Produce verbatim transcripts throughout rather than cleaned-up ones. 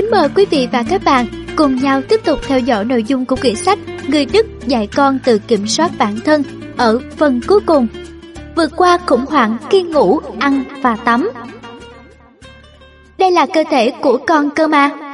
Kính mời quý vị và các bạn cùng nhau tiếp tục theo dõi nội dung của quyển sách Người Đức dạy con tự kiểm soát bản thân ở phần cuối cùng. Vượt qua khủng hoảng khi ngủ, ăn và tắm. Đây là cơ thể của con cơ mà.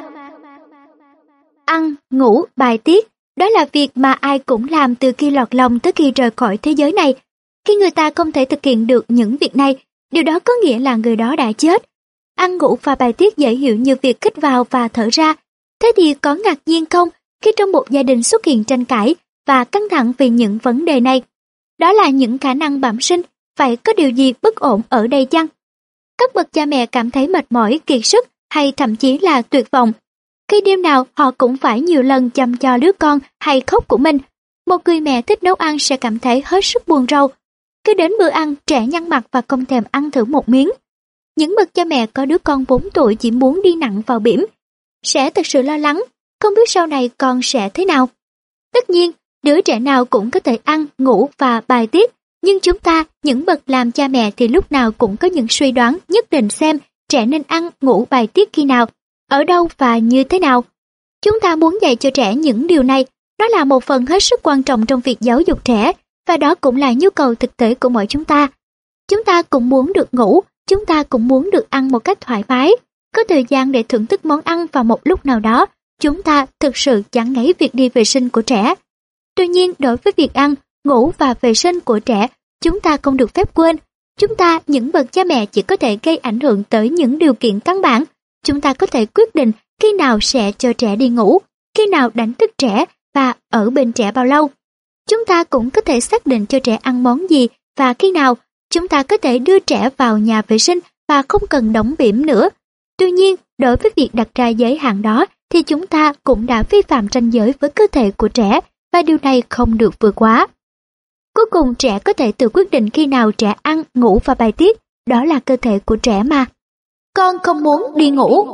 Ăn, ngủ, bài tiết, đó là việc mà ai cũng làm từ khi lọt lòng tới khi rời khỏi thế giới này. Khi người ta không thể thực hiện được những việc này, điều đó có nghĩa là người đó đã chết. Ăn, ngủ và bài tiết dễ hiểu như việc hít vào và thở ra. Thế thì có ngạc nhiên không khi trong một gia đình xuất hiện tranh cãi và căng thẳng vì những vấn đề này? Đó là những khả năng bẩm sinh, phải có điều gì bất ổn ở đây chăng? Các bậc cha mẹ cảm thấy mệt mỏi, kiệt sức hay thậm chí là tuyệt vọng. Khi đêm nào họ cũng phải nhiều lần chăm cho đứa con hay khóc của mình. Một người mẹ thích nấu ăn sẽ cảm thấy hết sức buồn rầu. Cứ đến bữa ăn, trẻ nhăn mặt và không thèm ăn thử một miếng. Những bậc cha mẹ có đứa con bốn tuổi chỉ muốn đi nặng vào bỉm sẽ thực sự lo lắng, không biết sau này con sẽ thế nào. Tất nhiên, đứa trẻ nào cũng có thể ăn, ngủ và bài tiết, nhưng chúng ta, những bậc làm cha mẹ thì lúc nào cũng có những suy đoán nhất định xem trẻ nên ăn, ngủ, bài tiết khi nào, ở đâu và như thế nào. Chúng ta muốn dạy cho trẻ những điều này, nó là một phần hết sức quan trọng trong việc giáo dục trẻ, và đó cũng là nhu cầu thực tế của mỗi chúng ta. Chúng ta cũng muốn được ngủ, chúng ta cũng muốn được ăn một cách thoải mái, có thời gian để thưởng thức món ăn vào một lúc nào đó. Chúng ta thực sự chán ngấy việc đi vệ sinh của trẻ. Tuy nhiên, đối với việc ăn, ngủ và vệ sinh của trẻ, chúng ta không được phép quên. Chúng ta, những bậc cha mẹ chỉ có thể gây ảnh hưởng tới những điều kiện căn bản. Chúng ta có thể quyết định khi nào sẽ cho trẻ đi ngủ, khi nào đánh thức trẻ và ở bên trẻ bao lâu. Chúng ta cũng có thể xác định cho trẻ ăn món gì và khi nào. Chúng ta có thể đưa trẻ vào nhà vệ sinh và không cần đóng bỉm nữa. Tuy nhiên, đối với việc đặt ra giới hạn đó thì chúng ta cũng đã vi phạm ranh giới với cơ thể của trẻ và điều này không được vượt quá. Cuối cùng trẻ có thể tự quyết định khi nào trẻ ăn, ngủ và bài tiết, đó là cơ thể của trẻ mà. Con không muốn đi ngủ.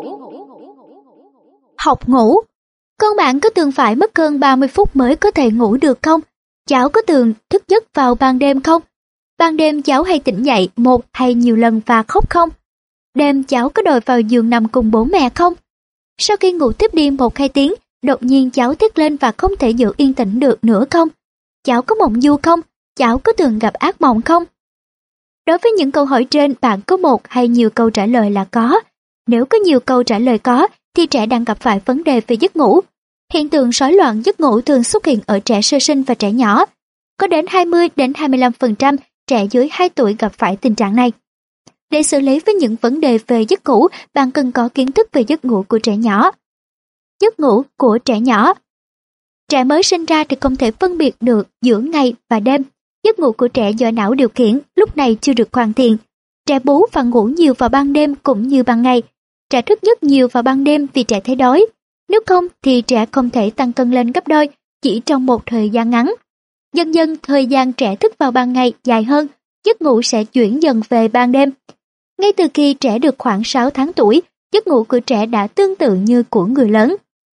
Học ngủ. Con bạn có thường phải mất hơn ba mươi phút mới có thể ngủ được không? Cháu có thường thức giấc vào ban đêm không? Ban đêm cháu hay tỉnh dậy một hay nhiều lần và khóc không? Đêm cháu có đòi vào giường nằm cùng bố mẹ không? Sau khi ngủ tiếp đi một hai tiếng, đột nhiên cháu thét lên và không thể giữ yên tĩnh được nữa không? Cháu có mộng du không? Cháu có thường gặp ác mộng không? Đối với những câu hỏi trên, bạn có một hay nhiều câu trả lời là có. Nếu có nhiều câu trả lời có, thì trẻ đang gặp phải vấn đề về giấc ngủ. Hiện tượng rối loạn giấc ngủ thường xuất hiện ở trẻ sơ sinh và trẻ nhỏ. Có đến hai mươi đến hai mươi lăm phần trăm trẻ dưới hai tuổi gặp phải tình trạng này. Để xử lý với những vấn đề về giấc ngủ, bạn cần có kiến thức về giấc ngủ của trẻ nhỏ. Giấc ngủ của trẻ nhỏ. Trẻ mới sinh ra thì không thể phân biệt được giữa ngày và đêm. Giấc ngủ của trẻ do não điều khiển, lúc này chưa được hoàn thiện. Trẻ bú và ngủ nhiều vào ban đêm cũng như ban ngày. Trẻ thức giấc nhiều vào ban đêm vì trẻ thấy đói. Nếu không thì trẻ không thể tăng cân lên gấp đôi chỉ trong một thời gian ngắn. Dần dần thời gian trẻ thức vào ban ngày dài hơn, giấc ngủ sẽ chuyển dần về ban đêm. Ngay từ khi trẻ được khoảng sáu tháng tuổi, giấc ngủ của trẻ đã tương tự như của người lớn.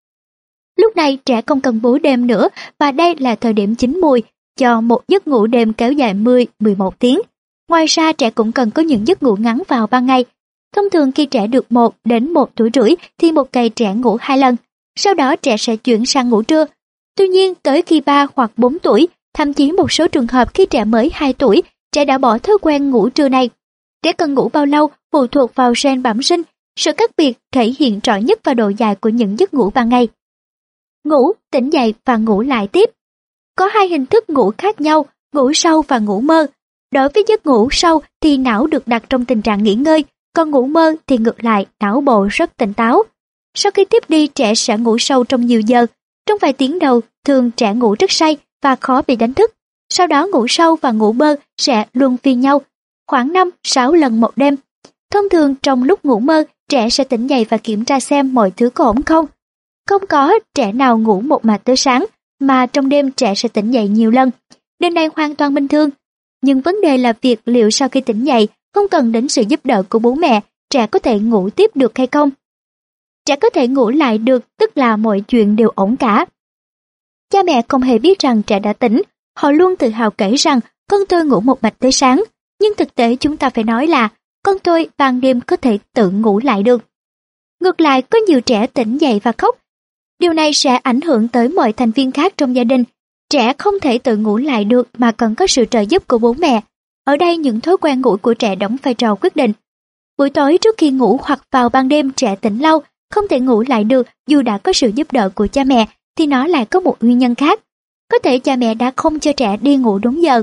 Lúc này trẻ không cần bú đêm nữa và đây là thời điểm chín mùi cho một giấc ngủ đêm kéo dài mười đến mười một tiếng. Ngoài ra trẻ cũng cần có những giấc ngủ ngắn vào ban ngày. Thông thường khi trẻ được một đến một tuổi rưỡi thì một ngày trẻ ngủ hai lần, sau đó trẻ sẽ chuyển sang ngủ trưa. Tuy nhiên tới khi ba hoặc bốn tuổi, thậm chí một số trường hợp khi trẻ mới hai tuổi, trẻ đã bỏ thói quen ngủ trưa này. Trẻ cần ngủ bao lâu phụ thuộc vào gen bẩm sinh, sự khác biệt thể hiện rõ nhất vào độ dài của những giấc ngủ ban ngày. Ngủ, tỉnh dậy và ngủ lại tiếp. Có hai hình thức ngủ khác nhau, ngủ sâu và ngủ mơ. Đối với giấc ngủ sâu thì não được đặt trong tình trạng nghỉ ngơi, còn ngủ mơ thì ngược lại, não bộ rất tỉnh táo. Sau khi tiếp đi, trẻ sẽ ngủ sâu trong nhiều giờ. Trong vài tiếng đầu, thường trẻ ngủ rất say và khó bị đánh thức. Sau đó ngủ sâu và ngủ mơ sẽ luân phiên nhau, khoảng năm đến sáu lần một đêm. Thông thường trong lúc ngủ mơ, trẻ sẽ tỉnh dậy và kiểm tra xem mọi thứ có ổn không. Không có trẻ nào ngủ một mạch tới sáng, mà trong đêm trẻ sẽ tỉnh dậy nhiều lần. Điều này hoàn toàn bình thường. Nhưng vấn đề là việc liệu sau khi tỉnh dậy, không cần đến sự giúp đỡ của bố mẹ, trẻ có thể ngủ tiếp được hay không? Trẻ có thể ngủ lại được, tức là mọi chuyện đều ổn cả. Cha mẹ không hề biết rằng trẻ đã tỉnh, họ luôn tự hào kể rằng con tôi ngủ một mạch tới sáng, nhưng thực tế chúng ta phải nói là con tôi ban đêm có thể tự ngủ lại được. Ngược lại, có nhiều trẻ tỉnh dậy và khóc. Điều này sẽ ảnh hưởng tới mọi thành viên khác trong gia đình. Trẻ không thể tự ngủ lại được mà cần có sự trợ giúp của bố mẹ. Ở đây những thói quen ngủ của trẻ đóng vai trò quyết định. Buổi tối trước khi ngủ hoặc vào ban đêm trẻ tỉnh lâu, không thể ngủ lại được dù đã có sự giúp đỡ của cha mẹ, thì nó lại có một nguyên nhân khác. Có thể cha mẹ đã không cho trẻ đi ngủ đúng giờ.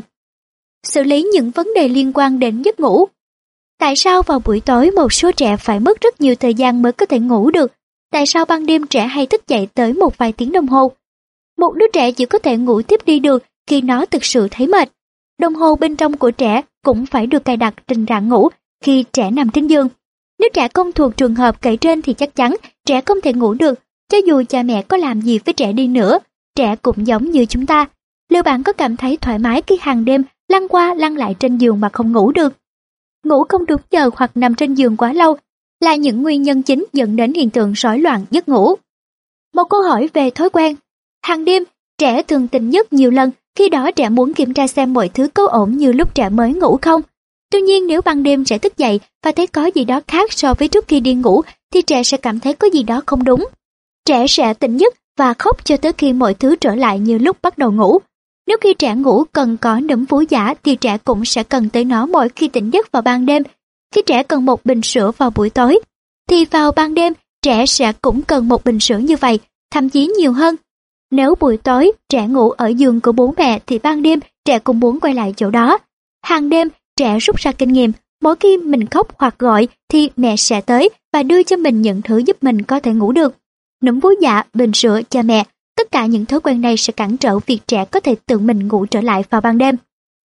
Xử lý những vấn đề liên quan đến giấc ngủ. Tại sao vào buổi tối một số trẻ phải mất rất nhiều thời gian mới có thể ngủ được? Tại sao ban đêm trẻ hay thức dậy tới một vài tiếng đồng hồ? Một đứa trẻ chỉ có thể ngủ tiếp đi được khi nó thực sự thấy mệt. Đồng hồ bên trong của trẻ cũng phải được cài đặt trình trạng ngủ khi trẻ nằm trên giường. Nếu trẻ không thuộc trường hợp kể trên thì chắc chắn trẻ không thể ngủ được, cho dù cha mẹ có làm gì với trẻ đi nữa. Trẻ cũng giống như chúng ta. Liệu bạn có cảm thấy thoải mái khi hàng đêm lăn qua lăn lại trên giường mà không ngủ được? Ngủ không đúng giờ hoặc nằm trên giường quá lâu là những nguyên nhân chính dẫn đến hiện tượng rối loạn giấc ngủ. Một câu hỏi về thói quen. Hàng đêm, trẻ thường tỉnh giấc nhiều lần, khi đó trẻ muốn kiểm tra xem mọi thứ có ổn như lúc trẻ mới ngủ không. Tuy nhiên, nếu ban đêm trẻ thức dậy và thấy có gì đó khác so với trước khi đi ngủ, thì trẻ sẽ cảm thấy có gì đó không đúng. Trẻ sẽ tỉnh giấc và khóc cho tới khi mọi thứ trở lại như lúc bắt đầu ngủ. Nếu khi trẻ ngủ cần có nấm vú giả thì trẻ cũng sẽ cần tới nó mỗi khi tỉnh giấc vào ban đêm. Khi trẻ cần một bình sữa vào buổi tối, thì vào ban đêm trẻ sẽ cũng cần một bình sữa như vậy, thậm chí nhiều hơn. Nếu buổi tối trẻ ngủ ở giường của bố mẹ thì ban đêm trẻ cũng muốn quay lại chỗ đó. Hàng đêm trẻ rút ra kinh nghiệm, mỗi khi mình khóc hoặc gọi thì mẹ sẽ tới và đưa cho mình những thứ giúp mình có thể ngủ được. Nấm vú dạ, bình sữa, cha mẹ, tất cả những thói quen này sẽ cản trở việc trẻ có thể tự mình ngủ trở lại vào ban đêm.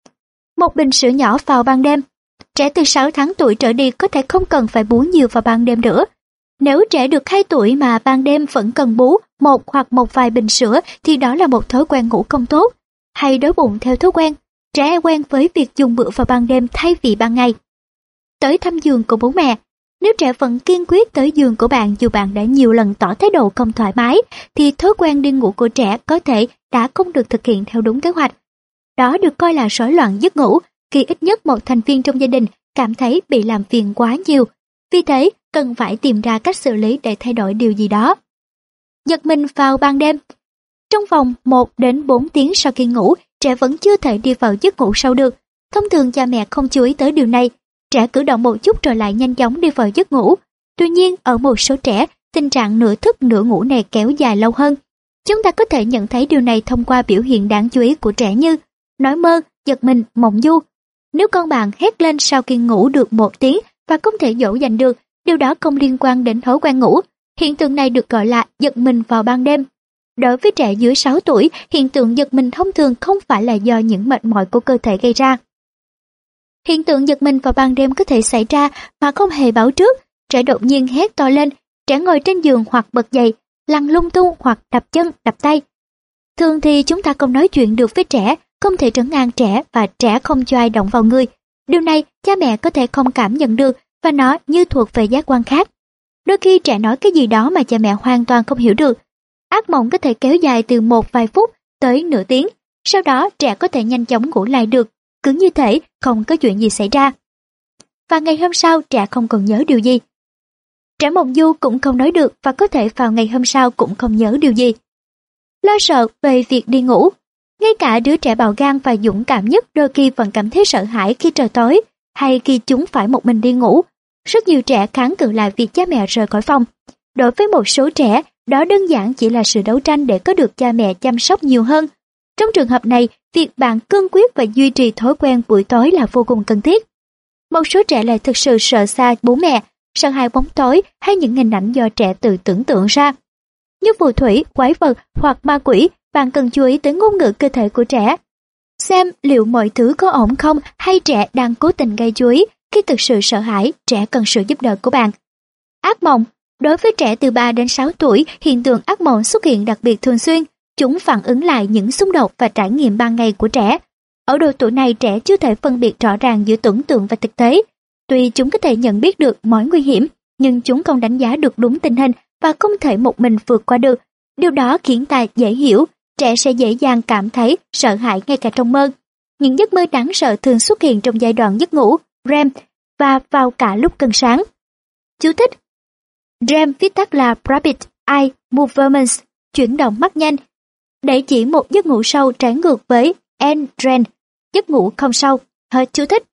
Một bình sữa nhỏ vào ban đêm. Trẻ từ sáu tháng tuổi trở đi có thể không cần phải bú nhiều vào ban đêm nữa. Nếu trẻ được hai tuổi mà ban đêm vẫn cần bú một hoặc một vài bình sữa thì đó là một thói quen ngủ không tốt. Hay đói bụng theo thói quen, trẻ quen với việc dùng bữa vào ban đêm thay vì ban ngày. Tới thăm giường của bố mẹ. Nếu trẻ vẫn kiên quyết tới giường của bạn dù bạn đã nhiều lần tỏ thái độ không thoải mái, thì thói quen đi ngủ của trẻ có thể đã không được thực hiện theo đúng kế hoạch. Đó được coi là rối loạn giấc ngủ, khi ít nhất một thành viên trong gia đình cảm thấy bị làm phiền quá nhiều. Vì thế, cần phải tìm ra cách xử lý để thay đổi điều gì đó. Giật mình vào ban đêm. Trong vòng một đến bốn tiếng sau khi ngủ, trẻ vẫn chưa thể đi vào giấc ngủ sâu được. Thông thường cha mẹ không chú ý tới điều này. Trẻ cử động một chút rồi lại nhanh chóng đi vào giấc ngủ. Tuy nhiên, ở một số trẻ, tình trạng nửa thức nửa ngủ này kéo dài lâu hơn. Chúng ta có thể nhận thấy điều này thông qua biểu hiện đáng chú ý của trẻ như nói mơ, giật mình, mộng du. Nếu con bạn hét lên sau khi ngủ được một tiếng và không thể dỗ dành được, điều đó không liên quan đến thói quen ngủ. Hiện tượng này được gọi là giật mình vào ban đêm. Đối với trẻ dưới sáu tuổi, hiện tượng giật mình thông thường không phải là do những mệt mỏi của cơ thể gây ra. Hiện tượng giật mình vào ban đêm có thể xảy ra mà không hề báo trước. Trẻ đột nhiên hét to lên, trẻ ngồi trên giường hoặc bật dậy, lăn lung tung hoặc đập chân, đập tay. Thường thì chúng ta không nói chuyện được với trẻ, không thể trấn an trẻ và trẻ không cho ai động vào người. Điều này cha mẹ có thể không cảm nhận được và nó như thuộc về giác quan khác. Đôi khi trẻ nói cái gì đó mà cha mẹ hoàn toàn không hiểu được. Ác mộng có thể kéo dài từ một vài phút tới nửa tiếng, sau đó trẻ có thể nhanh chóng ngủ lại được, cứ như thể không có chuyện gì xảy ra. Và ngày hôm sau trẻ không còn nhớ điều gì. Trẻ mộng du cũng không nói được và có thể vào ngày hôm sau cũng không nhớ điều gì. Lo sợ về việc đi ngủ. Ngay cả đứa trẻ bạo gan và dũng cảm nhất đôi khi vẫn cảm thấy sợ hãi khi trời tối hay khi chúng phải một mình đi ngủ. Rất nhiều trẻ kháng cự lại việc cha mẹ rời khỏi phòng. Đối với một số trẻ, đó đơn giản chỉ là sự đấu tranh để có được cha mẹ chăm sóc nhiều hơn. Trong trường hợp này, việc bạn cương quyết và duy trì thói quen buổi tối là vô cùng cần thiết. Một số trẻ lại thực sự sợ xa bố mẹ, sợ hãi bóng tối hay những hình ảnh do trẻ tự tưởng tượng ra. Như phù thủy, quái vật hoặc ma quỷ, bạn cần chú ý tới ngôn ngữ cơ thể của trẻ. Xem liệu mọi thứ có ổn không hay trẻ đang cố tình gây chú ý. Khi thực sự sợ hãi, trẻ cần sự giúp đỡ của bạn. Ác mộng. Đối với trẻ từ ba đến sáu tuổi, hiện tượng ác mộng xuất hiện đặc biệt thường xuyên. Chúng phản ứng lại những xung đột và trải nghiệm ban ngày của trẻ. Ở độ tuổi này, trẻ chưa thể phân biệt rõ ràng giữa tưởng tượng và thực tế. Tuy chúng có thể nhận biết được mối nguy hiểm, nhưng chúng không đánh giá được đúng tình hình và không thể một mình vượt qua được. Điều đó khiến ta dễ hiểu, trẻ sẽ dễ dàng cảm thấy sợ hãi ngay cả trong mơ. Những giấc mơ đáng sợ thường xuất hiện trong giai đoạn giấc ngủ, rem, và vào cả lúc cần sáng. Chú thích: REM viết tắt là Rapid Eye Movements, chuyển động mắt nhanh, để chỉ một giấc ngủ sâu trái ngược với en rem, giấc ngủ không sâu. Hết chú thích.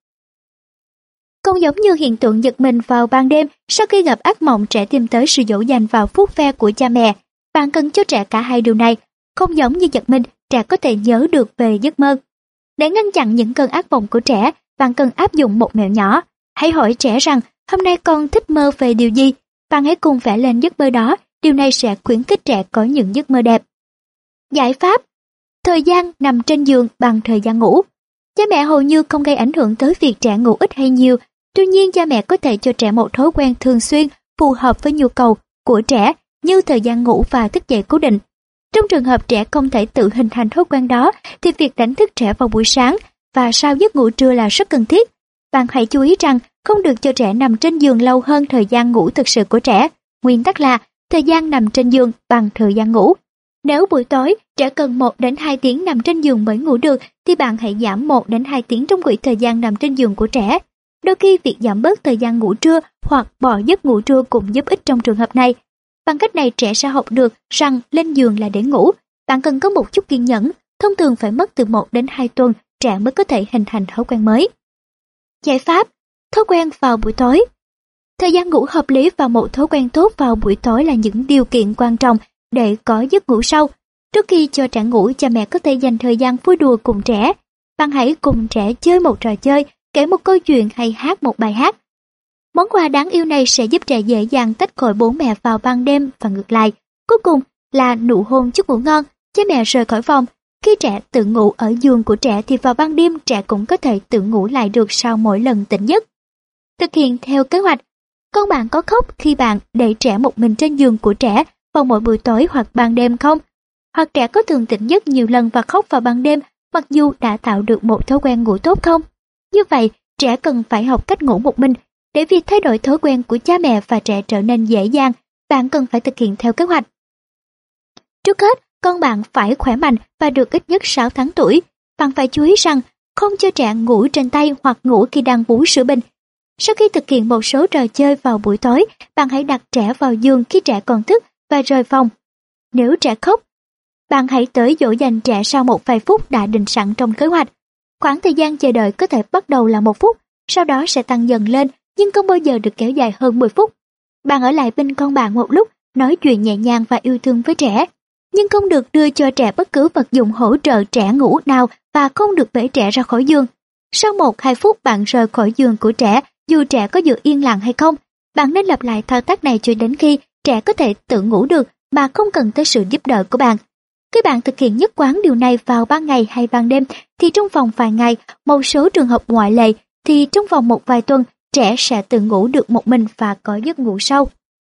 Không giống như hiện tượng giật mình vào ban đêm sau khi gặp ác mộng, trẻ tìm tới sự dỗ dành vào vuốt ve của cha mẹ. Bạn cần cho trẻ cả hai điều này. Không giống như giật mình, trẻ có thể nhớ được về giấc mơ. Để ngăn chặn những cơn ác mộng của trẻ, bạn cần áp dụng một mẹo nhỏ. Hãy hỏi trẻ rằng hôm nay con thích mơ về điều gì. Bạn hãy cùng vẽ lên giấc mơ đó. Điều này sẽ khuyến khích trẻ có những giấc mơ đẹp. Giải pháp: thời gian nằm trên giường bằng thời gian ngủ. Cha mẹ hầu như không gây ảnh hưởng tới việc trẻ ngủ ít hay nhiều. Tuy nhiên, cha mẹ có thể cho trẻ một thói quen thường xuyên phù hợp với nhu cầu của trẻ, như thời gian ngủ và thức dậy cố định. Trong trường hợp trẻ không thể tự hình thành thói quen đó, thì việc đánh thức trẻ vào buổi sáng và sau giấc ngủ trưa là rất cần thiết. Bạn hãy chú ý rằng không được cho trẻ nằm trên giường lâu hơn thời gian ngủ thực sự của trẻ. Nguyên tắc là thời gian nằm trên giường bằng thời gian ngủ. Nếu buổi tối trẻ cần một đến hai tiếng nằm trên giường mới ngủ được, thì bạn hãy giảm một đến hai tiếng trong quỹ thời gian nằm trên giường của trẻ. Đôi khi việc giảm bớt thời gian ngủ trưa hoặc bỏ giấc ngủ trưa cũng giúp ích trong trường hợp này. Bằng cách này, trẻ sẽ học được rằng lên giường là để ngủ. Bạn cần có một chút kiên nhẫn, thông thường phải mất từ một đến hai tuần trẻ mới có thể hình thành thói quen mới. Giải pháp: thói quen vào buổi tối. Thời gian ngủ hợp lý và một thói quen tốt vào buổi tối là những điều kiện quan trọng để có giấc ngủ sâu. Trước khi cho trẻ ngủ, cha mẹ có thể dành thời gian vui đùa cùng trẻ. Bạn hãy cùng trẻ chơi một trò chơi, kể một câu chuyện hay hát một bài hát. Món quà đáng yêu này sẽ giúp trẻ dễ dàng tách khỏi bố mẹ vào ban đêm và ngược lại. Cuối cùng là nụ hôn chúc ngủ ngon. Cha mẹ rời khỏi phòng. Khi trẻ tự ngủ ở giường của trẻ thì vào ban đêm trẻ cũng có thể tự ngủ lại được sau mỗi lần tỉnh giấc. Thực hiện theo kế hoạch. Con bạn có khóc khi bạn để trẻ một mình trên giường của trẻ vào mỗi buổi tối hoặc ban đêm không? Hoặc trẻ có thường tỉnh giấc nhiều lần và khóc vào ban đêm mặc dù đã tạo được một thói quen ngủ tốt không? Như vậy, trẻ cần phải học cách ngủ một mình. Để việc thay đổi thói quen của cha mẹ và trẻ trở nên dễ dàng, bạn cần phải thực hiện theo kế hoạch. Trước hết, con bạn phải khỏe mạnh và được ít nhất sáu tháng tuổi. Bạn phải chú ý rằng không cho trẻ ngủ trên tay hoặc ngủ khi đang bú sữa bình. Sau khi thực hiện một số trò chơi vào buổi tối, bạn hãy đặt trẻ vào giường khi trẻ còn thức và rời phòng. Nếu trẻ khóc, bạn hãy tới dỗ dành trẻ sau một vài phút đã định sẵn trong kế hoạch. Khoảng thời gian chờ đợi có thể bắt đầu là một phút, sau đó sẽ tăng dần lên, nhưng không bao giờ được kéo dài hơn mười phút. Bạn ở lại bên con bạn một lúc, nói chuyện nhẹ nhàng và yêu thương với trẻ, nhưng không được đưa cho trẻ bất cứ vật dụng hỗ trợ trẻ ngủ nào và không được bế trẻ ra khỏi giường. Sau một hai phút bạn rời khỏi giường của trẻ, dù trẻ có giữ yên lặng hay không, bạn nên lặp lại thao tác này cho đến khi trẻ có thể tự ngủ được mà không cần tới sự giúp đỡ của bạn. Khi bạn thực hiện nhất quán điều này vào ban ngày hay ban đêm, thì trong vòng vài ngày, một số trường hợp ngoại lệ, thì trong vòng một vài tuần, trẻ sẽ tự ngủ được một mình và có giấc ngủ sâu.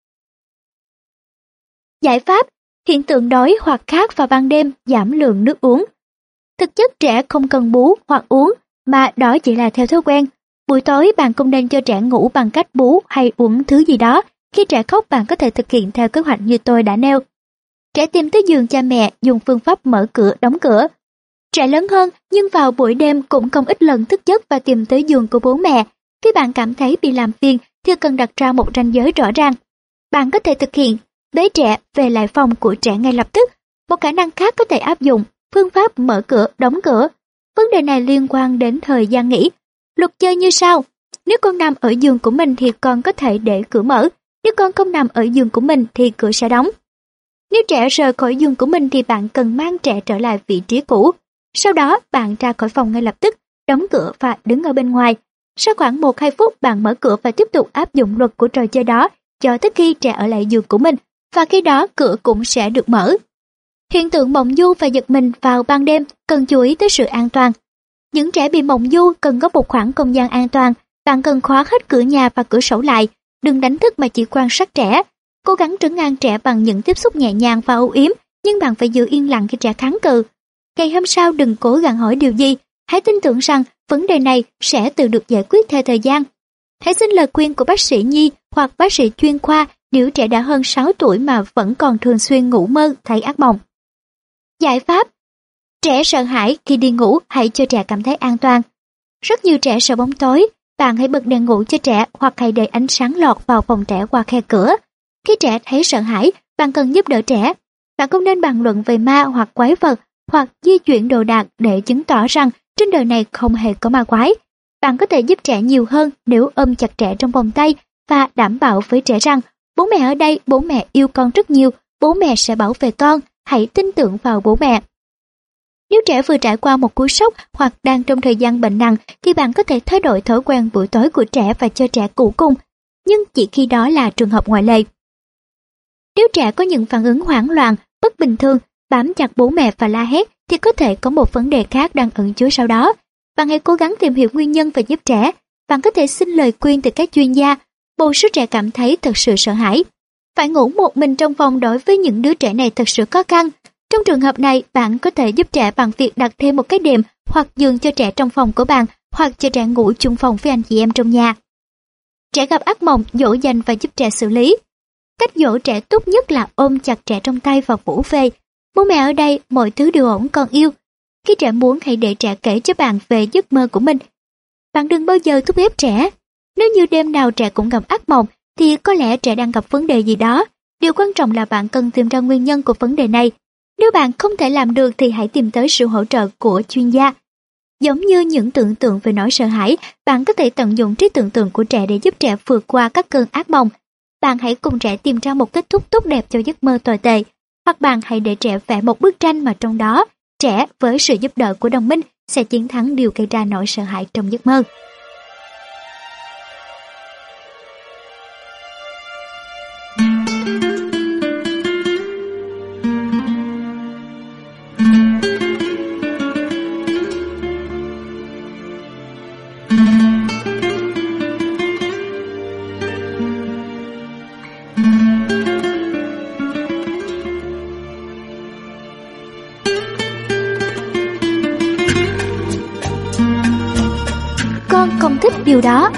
Giải pháp: hiện tượng đói hoặc khát vào ban đêm, giảm lượng nước uống. Thực chất trẻ không cần bú hoặc uống, mà đó chỉ là theo thói quen. Buổi tối bạn không nên cho trẻ ngủ bằng cách bú hay uống thứ gì đó. Khi trẻ khóc, bạn có thể thực hiện theo kế hoạch như tôi đã nêu. Trẻ tìm tới giường cha mẹ dùng phương pháp mở cửa, đóng cửa. Trẻ lớn hơn nhưng vào buổi đêm cũng không ít lần thức giấc và tìm tới giường của bố mẹ. Khi bạn cảm thấy bị làm phiền thì cần đặt ra một ranh giới rõ ràng. Bạn có thể thực hiện bế trẻ về lại phòng của trẻ ngay lập tức. Một khả năng khác có thể áp dụng phương pháp mở cửa, đóng cửa. Vấn đề này liên quan đến thời gian nghỉ. Luật chơi như sau: nếu con nằm ở giường của mình thì con có thể để cửa mở. Nếu con không nằm ở giường của mình thì cửa sẽ đóng. Nếu trẻ rời khỏi giường của mình thì bạn cần mang trẻ trở lại vị trí cũ. Sau đó bạn ra khỏi phòng ngay lập tức, đóng cửa và đứng ở bên ngoài. Sau khoảng một hai phút bạn mở cửa và tiếp tục áp dụng luật của trò chơi đó cho tới khi trẻ ở lại giường của mình, và khi đó cửa cũng sẽ được mở. Hiện tượng mộng du và giật mình vào ban đêm cần chú ý tới sự an toàn. Những trẻ bị mộng du cần có một khoảng không gian an toàn. Bạn cần khóa hết cửa nhà và cửa sổ lại. Đừng đánh thức mà chỉ quan sát trẻ. Cố gắng trấn an trẻ bằng những tiếp xúc nhẹ nhàng và âu yếm, nhưng bạn phải giữ yên lặng khi trẻ kháng cự. Ngày hôm sau đừng cố gắng hỏi điều gì. Hãy tin tưởng rằng vấn đề này sẽ tự được giải quyết theo thời gian. Hãy xin lời khuyên của bác sĩ nhi hoặc bác sĩ chuyên khoa nếu trẻ đã hơn sáu tuổi mà vẫn còn thường xuyên ngủ mơ thấy ác mộng. Giải pháp: trẻ sợ hãi khi đi ngủ, hãy cho trẻ cảm thấy an toàn. Rất nhiều trẻ sợ bóng tối. Bạn hãy bật đèn ngủ cho trẻ hoặc hãy để ánh sáng lọt vào phòng trẻ qua khe cửa. Khi trẻ thấy sợ hãi, bạn cần giúp đỡ trẻ. Bạn không nên bàn luận về ma hoặc quái vật hoặc di chuyển đồ đạc để chứng tỏ rằng trên đời này không hề có ma quái. Bạn có thể giúp trẻ nhiều hơn nếu ôm chặt trẻ trong vòng tay và đảm bảo với trẻ rằng bố mẹ ở đây, bố mẹ yêu con rất nhiều, bố mẹ sẽ bảo vệ con, hãy tin tưởng vào bố mẹ. Nếu trẻ vừa trải qua một cú sốc hoặc đang trong thời gian bệnh nặng thì bạn có thể thay đổi thói quen buổi tối của trẻ và cho trẻ ngủ cùng, nhưng chỉ khi đó là trường hợp ngoại lệ. Nếu trẻ có những phản ứng hoảng loạn, bất bình thường, bám chặt bố mẹ và la hét thì có thể có một vấn đề khác đang ẩn chứa sau đó. Bạn hãy cố gắng tìm hiểu nguyên nhân và giúp trẻ. Bạn có thể xin lời khuyên từ các chuyên gia. Một số trẻ cảm thấy thật sự sợ hãi. Phải ngủ một mình trong phòng đối với những đứa trẻ này thật sự khó khăn. Trong trường hợp này, bạn có thể giúp trẻ bằng việc đặt thêm một cái đệm hoặc giường cho trẻ trong phòng của bạn, hoặc cho trẻ ngủ chung phòng với anh chị em trong nhà. Trẻ gặp ác mộng, dỗ dành và giúp trẻ xử lý. Cách dỗ trẻ tốt nhất là ôm chặt trẻ trong tay và vỗ về. Bố mẹ ở đây, mọi thứ đều ổn con yêu. Khi trẻ muốn, hãy để trẻ kể cho bạn về giấc mơ của mình. Bạn đừng bao giờ thúc ép trẻ. Nếu như đêm nào trẻ cũng gặp ác mộng, thì có lẽ trẻ đang gặp vấn đề gì đó. Điều quan trọng là bạn cần tìm ra nguyên nhân của vấn đề này. Nếu bạn không thể làm được thì hãy tìm tới sự hỗ trợ của chuyên gia. Giống như những tưởng tượng về nỗi sợ hãi, bạn có thể tận dụng trí tưởng tượng của trẻ để giúp trẻ vượt qua các cơn ác mộng. Bạn hãy cùng trẻ tìm ra một kết thúc tốt đẹp cho giấc mơ tồi tệ. Hoặc bạn hãy để trẻ vẽ một bức tranh mà trong đó, trẻ với sự giúp đỡ của đồng minh sẽ chiến thắng điều gây ra nỗi sợ hãi trong giấc mơ. Con không thích điều đó.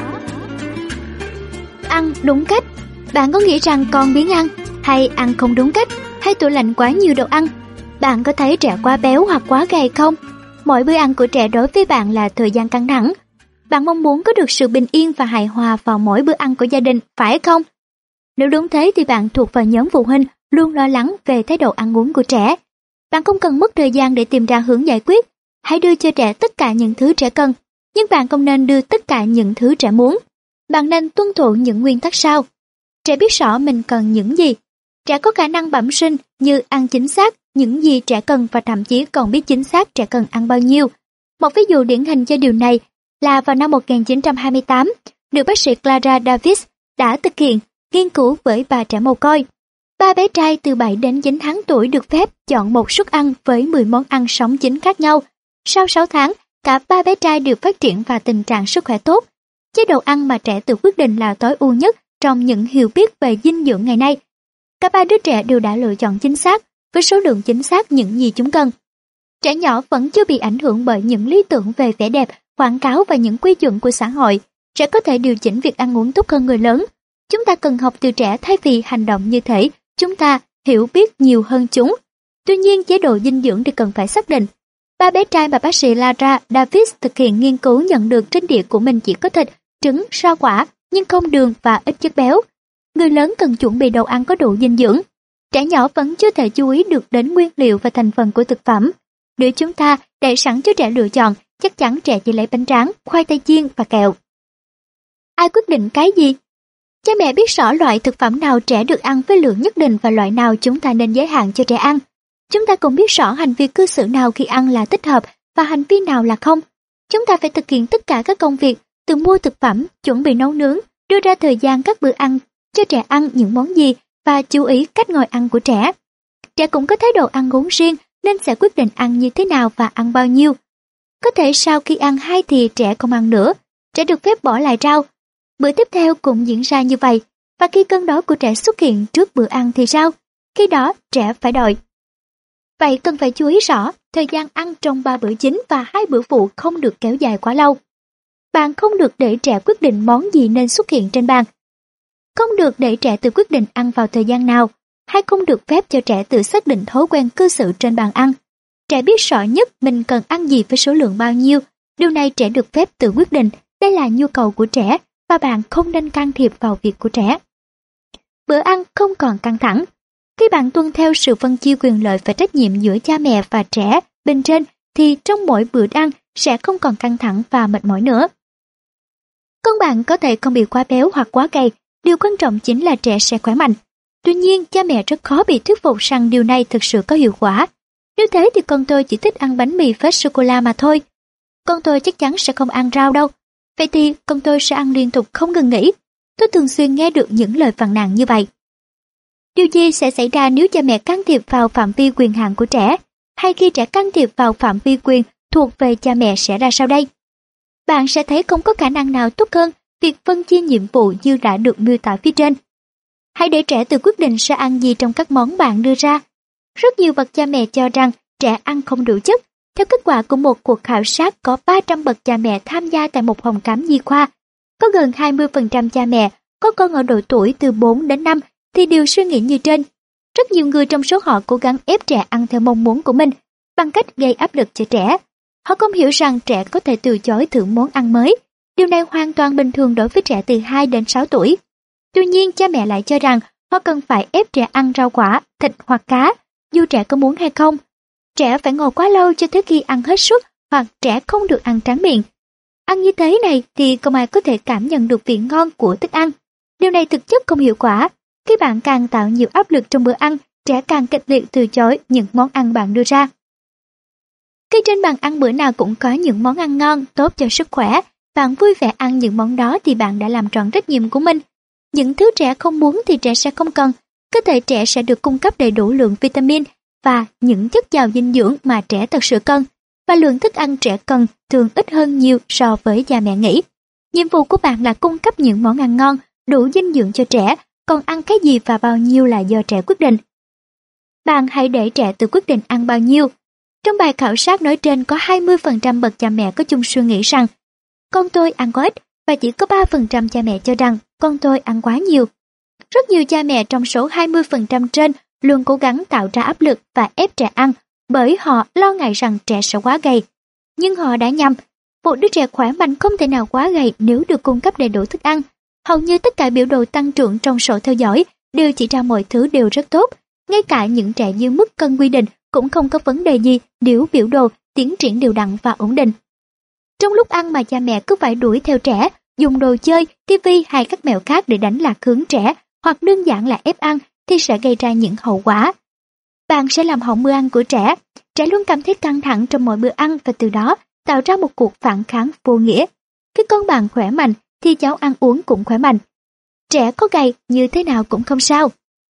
Ăn đúng cách. Bạn có nghĩ rằng con biếng ăn, hay ăn không đúng cách, hay tủ lạnh quá nhiều đồ ăn? Bạn có thấy trẻ quá béo hoặc quá gầy không? Mỗi bữa ăn của trẻ đối với bạn là thời gian căng thẳng. Bạn mong muốn có được sự bình yên và hài hòa vào mỗi bữa ăn của gia đình, phải không? Nếu đúng thế thì bạn thuộc vào nhóm phụ huynh luôn lo lắng về thái độ ăn uống của trẻ. Bạn không cần mất thời gian để tìm ra hướng giải quyết. Hãy đưa cho trẻ tất cả những thứ trẻ cần, nhưng bạn không nên đưa tất cả những thứ trẻ muốn. Bạn nên tuân thủ những nguyên tắc sau. Trẻ biết rõ mình cần những gì. Trẻ có khả năng bẩm sinh như ăn chính xác những gì trẻ cần và thậm chí còn biết chính xác trẻ cần ăn bao nhiêu. Một ví dụ điển hình cho điều này là vào năm một nghìn chín trăm hai mươi tám, nữ bác sĩ Clara Davis đã thực hiện nghiên cứu với ba trẻ mồ côi. Ba bé trai từ bảy đến chín tháng tuổi được phép chọn một suất ăn với mười món ăn sống chính khác nhau. Sau sáu tháng, cả ba bé trai đều phát triển và tình trạng sức khỏe tốt. Chế độ ăn mà trẻ tự quyết định là tối ưu nhất trong những hiểu biết về dinh dưỡng ngày nay. Cả ba đứa trẻ đều đã lựa chọn chính xác, với số lượng chính xác những gì chúng cần. Trẻ nhỏ vẫn chưa bị ảnh hưởng bởi những lý tưởng về vẻ đẹp, quảng cáo và những quy chuẩn của xã hội. Trẻ có thể điều chỉnh việc ăn uống tốt hơn người lớn. Chúng ta cần học từ trẻ thay vì hành động như thể chúng ta hiểu biết nhiều hơn chúng. Tuy nhiên, chế độ dinh dưỡng thì cần phải xác định. Ba bé trai mà bác sĩ Clara Davis thực hiện nghiên cứu nhận được trên đĩa của mình chỉ có thịt, trứng, rau quả, nhưng không đường và ít chất béo. Người lớn cần chuẩn bị đồ ăn có đủ dinh dưỡng. Trẻ nhỏ vẫn chưa thể chú ý được đến nguyên liệu và thành phần của thực phẩm. Nếu chúng ta để sẵn cho trẻ lựa chọn, chắc chắn trẻ chỉ lấy bánh tráng, khoai tây chiên và kẹo. Ai quyết định cái gì? Cha mẹ biết rõ loại thực phẩm nào trẻ được ăn với lượng nhất định và loại nào chúng ta nên giới hạn cho trẻ ăn. Chúng ta cũng biết rõ hành vi cư xử nào khi ăn là thích hợp và hành vi nào là không. Chúng ta phải thực hiện tất cả các công việc, từ mua thực phẩm, chuẩn bị nấu nướng, đưa ra thời gian các bữa ăn, cho trẻ ăn những món gì và chú ý cách ngồi ăn của trẻ. Trẻ cũng có thái độ ăn uống riêng nên sẽ quyết định ăn như thế nào và ăn bao nhiêu. Có thể sau khi ăn hai thì trẻ không ăn nữa, trẻ được phép bỏ lại rau. Bữa tiếp theo cũng diễn ra như vậy, và khi cơn đói của trẻ xuất hiện trước bữa ăn thì sao? Khi đó trẻ phải đòi. Vậy cần phải chú ý rõ, thời gian ăn trong ba bữa chính và hai bữa phụ không được kéo dài quá lâu. Bạn không được để trẻ quyết định món gì nên xuất hiện trên bàn. Không được để trẻ tự quyết định ăn vào thời gian nào, hay không được phép cho trẻ tự xác định thói quen cư xử trên bàn ăn. Trẻ biết rõ nhất mình cần ăn gì với số lượng bao nhiêu, điều này trẻ được phép tự quyết định, đây là nhu cầu của trẻ và bạn không nên can thiệp vào việc của trẻ. bữa ăn không còn căng thẳng. Khi bạn tuân theo sự phân chia quyền lợi và trách nhiệm giữa cha mẹ và trẻ bên trên thì trong mỗi bữa ăn sẽ không còn căng thẳng và mệt mỏi nữa. Con bạn có thể không bị quá béo hoặc quá gầy, điều quan trọng chính là trẻ sẽ khỏe mạnh. Tuy nhiên, cha mẹ rất khó bị thuyết phục rằng điều này thực sự có hiệu quả. Nếu thế thì con tôi chỉ thích ăn bánh mì phết sô-cô-la mà thôi. Con tôi chắc chắn sẽ không ăn rau đâu. Vậy thì con tôi sẽ ăn liên tục không ngừng nghỉ. Tôi thường xuyên nghe được những lời phàn nàn như vậy. Điều gì sẽ xảy ra nếu cha mẹ can thiệp vào phạm vi quyền hạn của trẻ? Hay khi trẻ can thiệp vào phạm vi quyền thuộc về cha mẹ sẽ ra sao đây? Bạn sẽ thấy không có khả năng nào tốt hơn việc phân chia nhiệm vụ như đã được miêu tả phía trên. Hãy để trẻ tự quyết định sẽ ăn gì trong các món bạn đưa ra. Rất nhiều bậc cha mẹ cho rằng trẻ ăn không đủ chất. Theo kết quả của một cuộc khảo sát có ba trăm bậc cha mẹ tham gia tại một phòng khám nhi khoa, có gần hai mươi phần trăm cha mẹ có con ở độ tuổi từ bốn đến năm thì đều suy nghĩ như trên. Rất nhiều người trong số họ cố gắng ép trẻ ăn theo mong muốn của mình bằng cách gây áp lực cho trẻ. Họ không hiểu rằng trẻ có thể từ chối thử món ăn mới. Điều này hoàn toàn bình thường đối với trẻ từ hai đến sáu tuổi. Tuy nhiên, cha mẹ lại cho rằng họ cần phải ép trẻ ăn rau quả, thịt hoặc cá, dù trẻ có muốn hay không. Trẻ phải ngồi quá lâu cho tới khi ăn hết suất hoặc trẻ không được ăn tráng miệng. Ăn như thế này thì không ai có thể cảm nhận được vị ngon của thức ăn. Điều này thực chất không hiệu quả. Khi bạn càng tạo nhiều áp lực trong bữa ăn, trẻ càng kịch liệt từ chối những món ăn bạn đưa ra. Khi trên bàn ăn bữa nào cũng có những món ăn ngon, tốt cho sức khỏe, bạn vui vẻ ăn những món đó thì bạn đã làm tròn trách nhiệm của mình. Những thứ trẻ không muốn thì trẻ sẽ không cần. Cơ thể trẻ sẽ được cung cấp đầy đủ lượng vitamin và những chất giàu dinh dưỡng mà trẻ thật sự cần, và lượng thức ăn trẻ cần thường ít hơn nhiều so với cha mẹ nghĩ. Nhiệm vụ của bạn là cung cấp những món ăn ngon, đủ dinh dưỡng cho trẻ, còn ăn cái gì và bao nhiêu là do trẻ quyết định. Bạn hãy để trẻ tự quyết định ăn bao nhiêu. Trong bài khảo sát nói trên có hai mươi phần trăm bậc cha mẹ có chung suy nghĩ rằng con tôi ăn quá ít và chỉ có ba phần trăm cha mẹ cho rằng con tôi ăn quá nhiều. Rất nhiều cha mẹ trong số hai mươi phần trăm trên luôn cố gắng tạo ra áp lực và ép trẻ ăn bởi họ lo ngại rằng trẻ sẽ quá gầy. Nhưng họ đã nhầm. Một đứa trẻ khỏe mạnh không thể nào quá gầy nếu được cung cấp đầy đủ thức ăn. Hầu như tất cả biểu đồ tăng trưởng trong sổ theo dõi đều chỉ ra mọi thứ đều rất tốt. Ngay cả những trẻ dưới mức cân quy định cũng không có vấn đề gì nếu biểu đồ tiến triển đều đặn và ổn định. Trong lúc ăn mà cha mẹ cứ phải đuổi theo trẻ, dùng đồ chơi, tivi hay các mẹo khác để đánh lạc hướng trẻ hoặc đơn giản là ép ăn thì sẽ gây ra những hậu quả. Bạn sẽ làm hỏng bữa ăn của trẻ. Trẻ luôn cảm thấy căng thẳng trong mỗi bữa ăn và từ đó tạo ra một cuộc phản kháng vô nghĩa. Khi con bạn khỏe mạnh thì cháu ăn uống cũng khỏe mạnh. Trẻ có gầy như thế nào cũng không sao.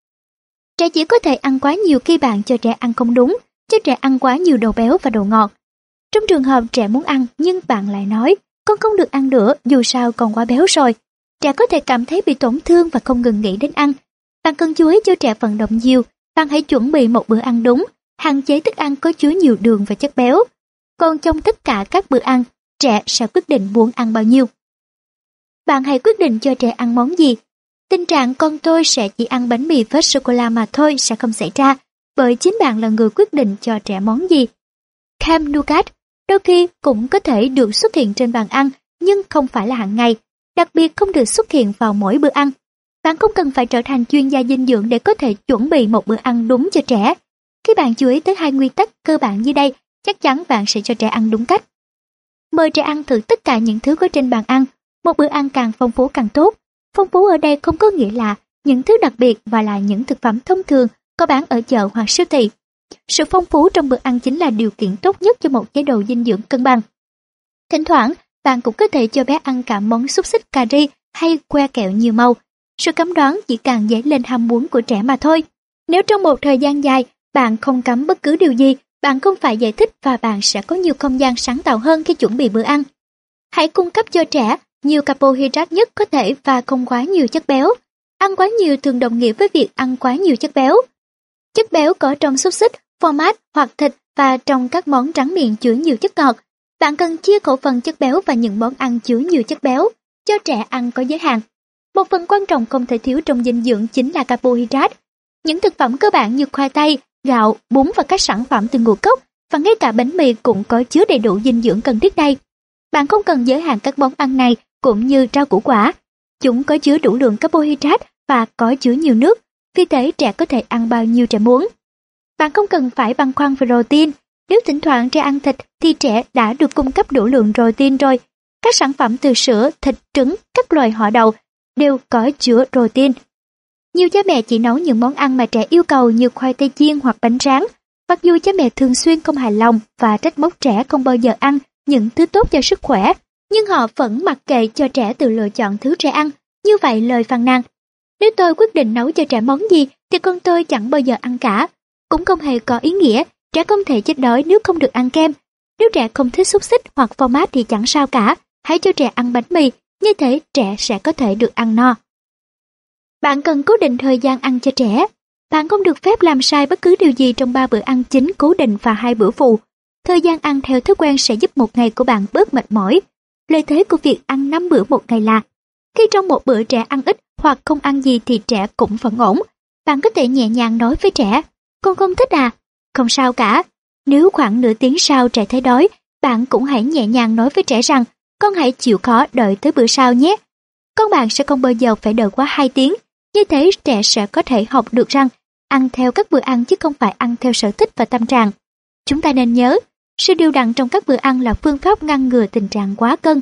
Trẻ chỉ có thể ăn quá nhiều khi bạn cho trẻ ăn không đúng, cho trẻ ăn quá nhiều đồ béo và đồ ngọt. Trong trường hợp trẻ muốn ăn nhưng bạn lại nói, con không được ăn nữa dù sao con quá béo rồi. Trẻ có thể cảm thấy bị tổn thương và không ngừng nghĩ đến ăn. Bạn cần chú ý cho trẻ vận động nhiều, bạn hãy chuẩn bị một bữa ăn đúng, hạn chế thức ăn có chứa nhiều đường và chất béo. Còn trong tất cả các bữa ăn, trẻ sẽ quyết định muốn ăn bao nhiêu. Bạn hãy quyết định cho trẻ ăn món gì. Tình trạng con tôi sẽ chỉ ăn bánh mì phết sô-cô-la mà thôi sẽ không xảy ra, bởi chính bạn là người quyết định cho trẻ món gì. Kem nougat đôi khi cũng có thể được xuất hiện trên bàn ăn, nhưng không phải là hàng ngày, đặc biệt không được xuất hiện vào mỗi bữa ăn. Bạn không cần phải trở thành chuyên gia dinh dưỡng để có thể chuẩn bị một bữa ăn đúng cho trẻ. Khi bạn chú ý tới hai nguyên tắc cơ bản như đây, chắc chắn bạn sẽ cho trẻ ăn đúng cách. Mời trẻ ăn thử tất cả những thứ có trên bàn ăn. Một bữa ăn càng phong phú càng tốt. Phong phú ở đây không có nghĩa là những thứ đặc biệt và là những thực phẩm thông thường có bán ở chợ hoặc siêu thị. Sự phong phú trong bữa ăn chính là điều kiện tốt nhất cho một chế độ dinh dưỡng cân bằng. Thỉnh thoảng, bạn cũng có thể cho bé ăn cả món xúc xích cà ri hay que kẹo nhiều màu. Sự cấm đoán chỉ càng dấy lên ham muốn của trẻ mà thôi. Nếu trong một thời gian dài, bạn không cấm bất cứ điều gì, bạn không phải giải thích và bạn sẽ có nhiều không gian sáng tạo hơn khi chuẩn bị bữa ăn. Hãy cung cấp cho trẻ nhiều carbohydrate nhất có thể và không quá nhiều chất béo. Ăn quá nhiều thường đồng nghĩa với việc ăn quá nhiều chất béo. Chất béo có trong xúc xích, phô mát hoặc thịt và trong các món tráng miệng chứa nhiều chất ngọt. Bạn cần chia khẩu phần chất béo và những món ăn chứa nhiều chất béo, cho trẻ ăn có giới hạn. Một phần quan trọng không thể thiếu trong dinh dưỡng chính là carbohydrate. Những thực phẩm cơ bản như khoai tây, gạo, bún và các sản phẩm từ ngũ cốc và ngay cả bánh mì cũng có chứa đầy đủ dinh dưỡng cần thiết đây. Bạn không cần giới hạn các món ăn này cũng như rau củ quả. Chúng có chứa đủ lượng carbohydrate và có chứa nhiều nước, vì thế trẻ có thể ăn bao nhiêu trẻ muốn. Bạn không cần phải băn khoăn về protein, nếu thỉnh thoảng trẻ ăn thịt thì trẻ đã được cung cấp đủ lượng protein rồi. Các sản phẩm từ sữa, thịt, trứng, các loài họ đậu đều có chứa protein. Nhiều cha mẹ chỉ nấu những món ăn mà trẻ yêu cầu như khoai tây chiên hoặc bánh rán, mặc dù cha mẹ thường xuyên không hài lòng và trách móc trẻ không bao giờ ăn những thứ tốt cho sức khỏe, nhưng họ vẫn mặc kệ cho trẻ tự lựa chọn thứ trẻ ăn, như vậy lời phàn nàn. Nếu tôi quyết định nấu cho trẻ món gì thì con tôi chẳng bao giờ ăn cả, cũng không hề có ý nghĩa, trẻ không thể chết đói nếu không được ăn kem. Nếu trẻ không thích xúc xích hoặc phô mát thì chẳng sao cả, hãy cho trẻ ăn bánh mì, như thế trẻ sẽ có thể được ăn no. Bạn cần cố định thời gian ăn cho trẻ. Bạn không được phép làm sai bất cứ điều gì trong ba bữa ăn chính cố định và hai bữa phụ. Thời gian ăn theo thói quen sẽ giúp một ngày của bạn bớt mệt mỏi. Lợi thế của việc ăn năm bữa một ngày là khi trong một bữa trẻ ăn ít hoặc không ăn gì thì trẻ cũng vẫn ổn. Bạn có thể nhẹ nhàng nói với trẻ, con không thích à? Không sao cả. Nếu khoảng nửa tiếng sau trẻ thấy đói, bạn cũng hãy nhẹ nhàng nói với trẻ rằng con hãy chịu khó đợi tới bữa sau nhé. Con bạn sẽ không bao giờ phải đợi quá hai tiếng. Như thế trẻ sẽ có thể học được rằng ăn theo các bữa ăn chứ không phải ăn theo sở thích và tâm trạng. Chúng ta nên nhớ, sự điều đặn trong các bữa ăn là phương pháp ngăn ngừa tình trạng quá cân.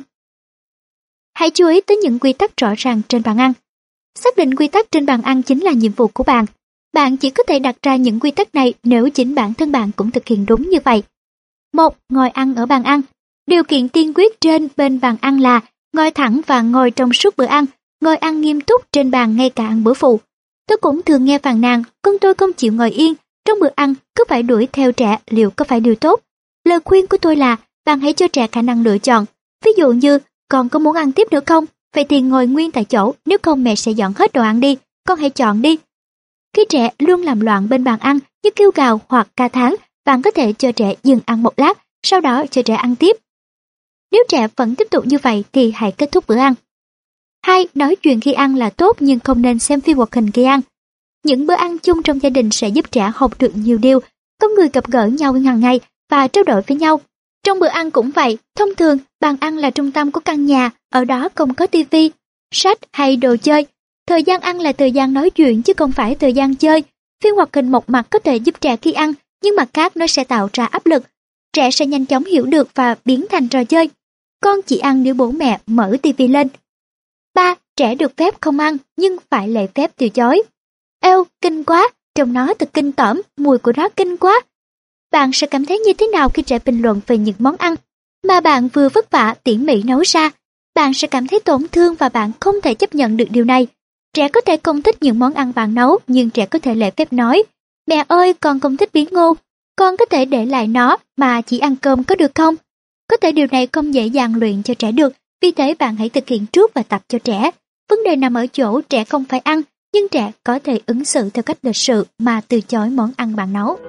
Hãy chú ý tới những quy tắc rõ ràng trên bàn ăn. Xác định quy tắc trên bàn ăn chính là nhiệm vụ của bạn. Bạn chỉ có thể đặt ra những quy tắc này nếu chính bản thân bạn cũng thực hiện đúng như vậy. một. Ngồi ăn ở bàn ăn. Điều kiện tiên quyết trên bên bàn ăn là ngồi thẳng và ngồi trong suốt bữa ăn, ngồi ăn nghiêm túc trên bàn ngay cả ăn bữa phụ. Tôi cũng thường nghe phàn nàn, con tôi không chịu ngồi yên, trong bữa ăn cứ phải đuổi theo trẻ, liệu có phải điều tốt? Lời khuyên của tôi là bạn hãy cho trẻ khả năng lựa chọn. Ví dụ như, con có muốn ăn tiếp nữa không? Vậy thì ngồi nguyên tại chỗ, nếu không mẹ sẽ dọn hết đồ ăn đi, con hãy chọn đi. Khi trẻ luôn làm loạn bên bàn ăn như kêu gào hoặc ca thán, bạn có thể cho trẻ dừng ăn một lát, sau đó cho trẻ ăn tiếp. Nếu trẻ vẫn tiếp tục như vậy thì hãy kết thúc bữa ăn. hai. Nói chuyện khi ăn là tốt nhưng không nên xem phim hoạt hình khi ăn. Những bữa ăn chung trong gia đình sẽ giúp trẻ học được nhiều điều, có người gặp gỡ nhau hàng ngày và trao đổi với nhau. Trong bữa ăn cũng vậy, thông thường bàn ăn là trung tâm của căn nhà, ở đó không có tivi, sách hay đồ chơi. Thời gian ăn là thời gian nói chuyện chứ không phải thời gian chơi. Phim hoạt hình một mặt có thể giúp trẻ khi ăn, nhưng mặt khác nó sẽ tạo ra áp lực. Trẻ sẽ nhanh chóng hiểu được và biến thành trò chơi. Con chỉ ăn nếu bố mẹ mở tivi lên. ba. Trẻ được phép không ăn nhưng phải lệ phép từ chối. Eo, kinh quá, trông nó thật kinh tởm, mùi của nó kinh quá. Bạn sẽ cảm thấy như thế nào khi trẻ bình luận về những món ăn mà bạn vừa vất vả tỉ mỉ nấu ra? Bạn sẽ cảm thấy tổn thương và bạn không thể chấp nhận được điều này. Trẻ có thể không thích những món ăn bạn nấu, nhưng trẻ có thể lễ phép nói, mẹ ơi, con không thích bí ngô, con có thể để lại nó mà chỉ ăn cơm có được không? Có thể điều này không dễ dàng luyện cho trẻ được, vì thế bạn hãy thực hiện trước và tập cho trẻ. Vấn đề nằm ở chỗ trẻ không phải ăn, nhưng trẻ có thể ứng xử theo cách lịch sự mà từ chối món ăn bạn nấu.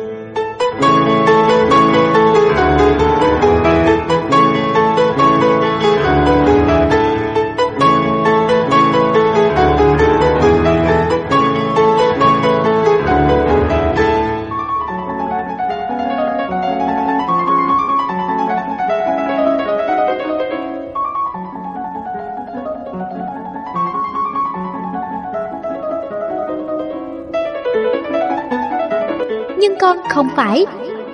Nhưng con không phải.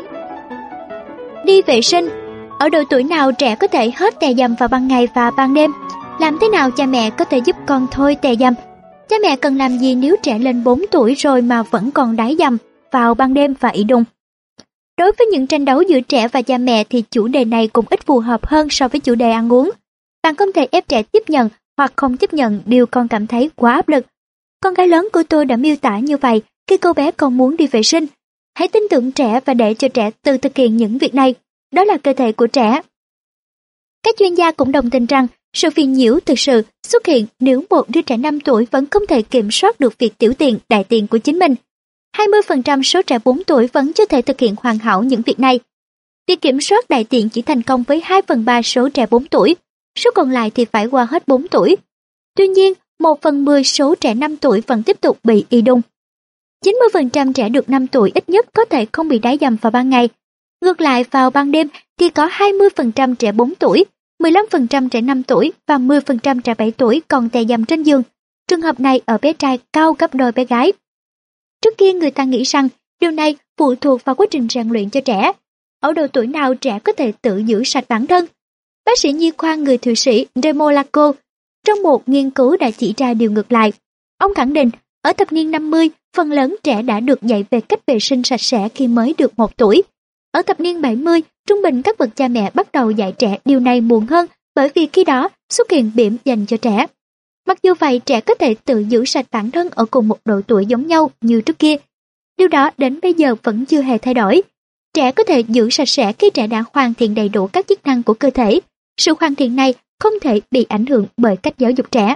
Đi vệ sinh. Ở độ tuổi nào trẻ có thể hết tè dầm vào ban ngày và ban đêm? Làm thế nào cha mẹ có thể giúp con thôi tè dầm? Cha mẹ cần làm gì nếu trẻ lên bốn tuổi rồi mà vẫn còn đái dầm vào ban đêm và ị đùng? Đối với những tranh đấu giữa trẻ và cha mẹ thì chủ đề này cũng ít phù hợp hơn so với chủ đề ăn uống. Bạn không thể ép trẻ tiếp nhận hoặc không tiếp nhận điều con cảm thấy quá áp lực. Con gái lớn của tôi đã miêu tả như vậy khi cô bé còn muốn đi vệ sinh. Hãy tin tưởng trẻ và để cho trẻ tự thực hiện những việc này. Đó là cơ thể của trẻ. Các chuyên gia cũng đồng tình rằng sự phiền nhiễu thực sự xuất hiện nếu một đứa trẻ năm tuổi vẫn không thể kiểm soát được việc tiểu tiện, đại tiện của chính mình. hai mươi phần trăm số trẻ bốn tuổi vẫn chưa thể thực hiện hoàn hảo những việc này. Việc kiểm soát đại tiện chỉ thành công với hai phần ba số trẻ bốn tuổi, số còn lại thì phải qua hết bốn tuổi. Tuy nhiên, một phần mười số trẻ năm tuổi vẫn tiếp tục bị y đung. chín mươi phần trăm trẻ được năm tuổi ít nhất có thể không bị đái dầm vào ban ngày. Ngược lại vào ban đêm thì có hai mươi phần trăm trẻ bốn tuổi, mười lăm phần trăm trẻ năm tuổi và mười phần trăm trẻ bảy tuổi còn tè dầm trên giường. Trường hợp này ở bé trai cao gấp đôi bé gái. Trước kia người ta nghĩ rằng điều này phụ thuộc vào quá trình rèn luyện cho trẻ. Ở độ tuổi nào trẻ có thể tự giữ sạch bản thân? Bác sĩ nhi khoa người Thụy Sĩ Remo Laco trong một nghiên cứu đã chỉ ra điều ngược lại. Ông khẳng định ở thập niên năm mươi, phần lớn trẻ đã được dạy về cách vệ sinh sạch sẽ khi mới được một tuổi. Ở thập niên bảy mươi, trung bình các bậc cha mẹ bắt đầu dạy trẻ điều này muộn hơn bởi vì khi đó xuất hiện bỉm dành cho trẻ. Mặc dù vậy, trẻ có thể tự giữ sạch bản thân ở cùng một độ tuổi giống nhau như trước kia. Điều đó đến bây giờ vẫn chưa hề thay đổi. Trẻ có thể giữ sạch sẽ khi trẻ đã hoàn thiện đầy đủ các chức năng của cơ thể. Sự hoàn thiện này không thể bị ảnh hưởng bởi cách giáo dục trẻ.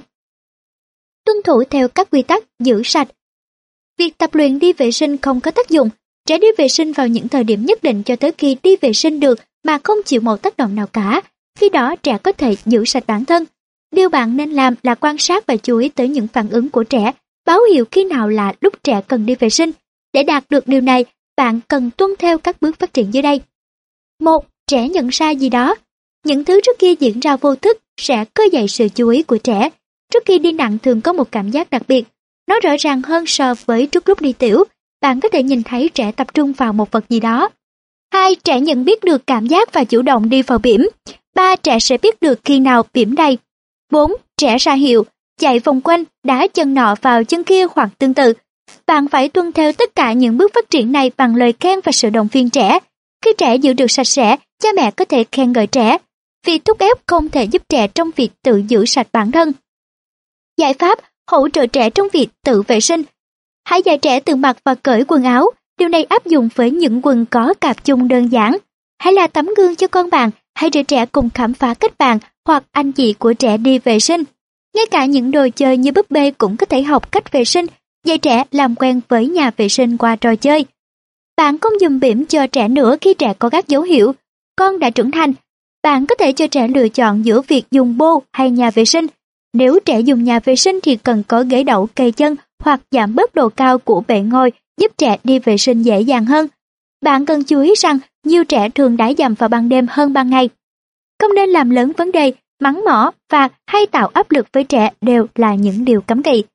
Tuân thủ theo các quy tắc giữ sạch. Việc tập luyện đi vệ sinh không có tác dụng. Trẻ đi vệ sinh vào những thời điểm nhất định cho tới khi đi vệ sinh được mà không chịu một tác động nào cả. Khi đó trẻ có thể giữ sạch bản thân. Điều bạn nên làm là quan sát và chú ý tới những phản ứng của trẻ, báo hiệu khi nào là lúc trẻ cần đi vệ sinh. Để đạt được điều này, bạn cần tuân theo các bước phát triển dưới đây. một. Trẻ nhận ra gì đó. Những thứ trước kia diễn ra vô thức sẽ khơi dậy sự chú ý của trẻ. Trước khi đi nặng thường có một cảm giác đặc biệt. Nó rõ ràng hơn so với trước lúc đi tiểu. Bạn có thể nhìn thấy trẻ tập trung vào một vật gì đó. hai. Trẻ nhận biết được cảm giác và chủ động đi vào bỉm. ba. Trẻ sẽ biết được khi nào bỉm đầy. bốn. Trẻ ra hiệu, chạy vòng quanh, đá chân nọ vào chân kia hoặc tương tự. Bạn phải tuân theo tất cả những bước phát triển này bằng lời khen và sự động viên trẻ. Khi trẻ giữ được sạch sẽ, cha mẹ có thể khen ngợi trẻ. Vì thúc ép không thể giúp trẻ trong việc tự giữ sạch bản thân. Giải pháp hỗ trợ trẻ trong việc tự vệ sinh. Hãy dạy trẻ tự mặc và cởi quần áo. Điều này áp dụng với những quần có cạp chung đơn giản. Hãy là tấm gương cho con bạn, hãy để trẻ cùng khám phá cách bạn hoặc anh chị của trẻ đi vệ sinh. Ngay cả những đồ chơi như búp bê cũng có thể học cách vệ sinh, dạy trẻ làm quen với nhà vệ sinh qua trò chơi. Bạn không dùng bỉm cho trẻ nữa khi trẻ có các dấu hiệu. Con đã trưởng thành, bạn có thể cho trẻ lựa chọn giữa việc dùng bô hay nhà vệ sinh. Nếu trẻ dùng nhà vệ sinh thì cần có ghế đẩu kề chân hoặc giảm bớt độ cao của bệ ngồi giúp trẻ đi vệ sinh dễ dàng hơn. Bạn cần chú ý rằng nhiều trẻ thường đái dầm vào ban đêm hơn ban ngày. Không nên làm lớn vấn đề, mắng mỏ, phạt hay tạo áp lực với trẻ đều là những điều cấm kỵ.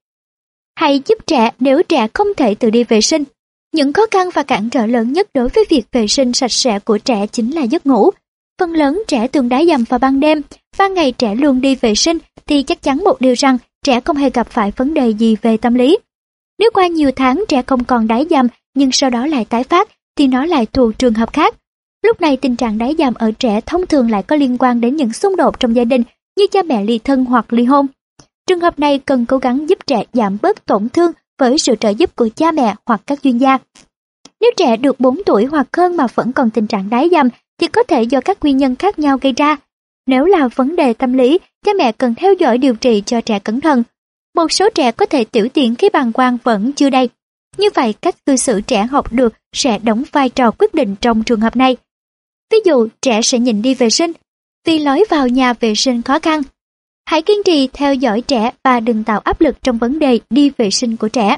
Hãy giúp trẻ nếu trẻ không thể tự đi vệ sinh. Những khó khăn và cản trở lớn nhất đối với việc vệ sinh sạch sẽ của trẻ chính là giấc ngủ. Phần lớn trẻ thường đái dầm vào ban đêm, ban ngày trẻ luôn đi vệ sinh thì chắc chắn một điều rằng trẻ không hề gặp phải vấn đề gì về tâm lý. Nếu qua nhiều tháng trẻ không còn đái dầm nhưng sau đó lại tái phát thì nó lại thuộc trường hợp khác. Lúc này tình trạng đái dầm ở trẻ thông thường lại có liên quan đến những xung đột trong gia đình như cha mẹ ly thân hoặc ly hôn. Trường hợp này cần cố gắng giúp trẻ giảm bớt tổn thương với sự trợ giúp của cha mẹ hoặc các chuyên gia. Nếu trẻ được bốn tuổi hoặc hơn mà vẫn còn tình trạng đái dầm thì có thể do các nguyên nhân khác nhau gây ra. Nếu là vấn đề tâm lý, cha mẹ cần theo dõi điều trị cho trẻ cẩn thận. Một số trẻ có thể tiểu tiện khi bàng quang vẫn chưa đầy. Như vậy, cách cư xử trẻ học được sẽ đóng vai trò quyết định trong trường hợp này. Ví dụ, trẻ sẽ nhịn đi vệ sinh vì lối vào nhà vệ sinh khó khăn. Hãy kiên trì theo dõi trẻ và đừng tạo áp lực trong vấn đề đi vệ sinh của trẻ.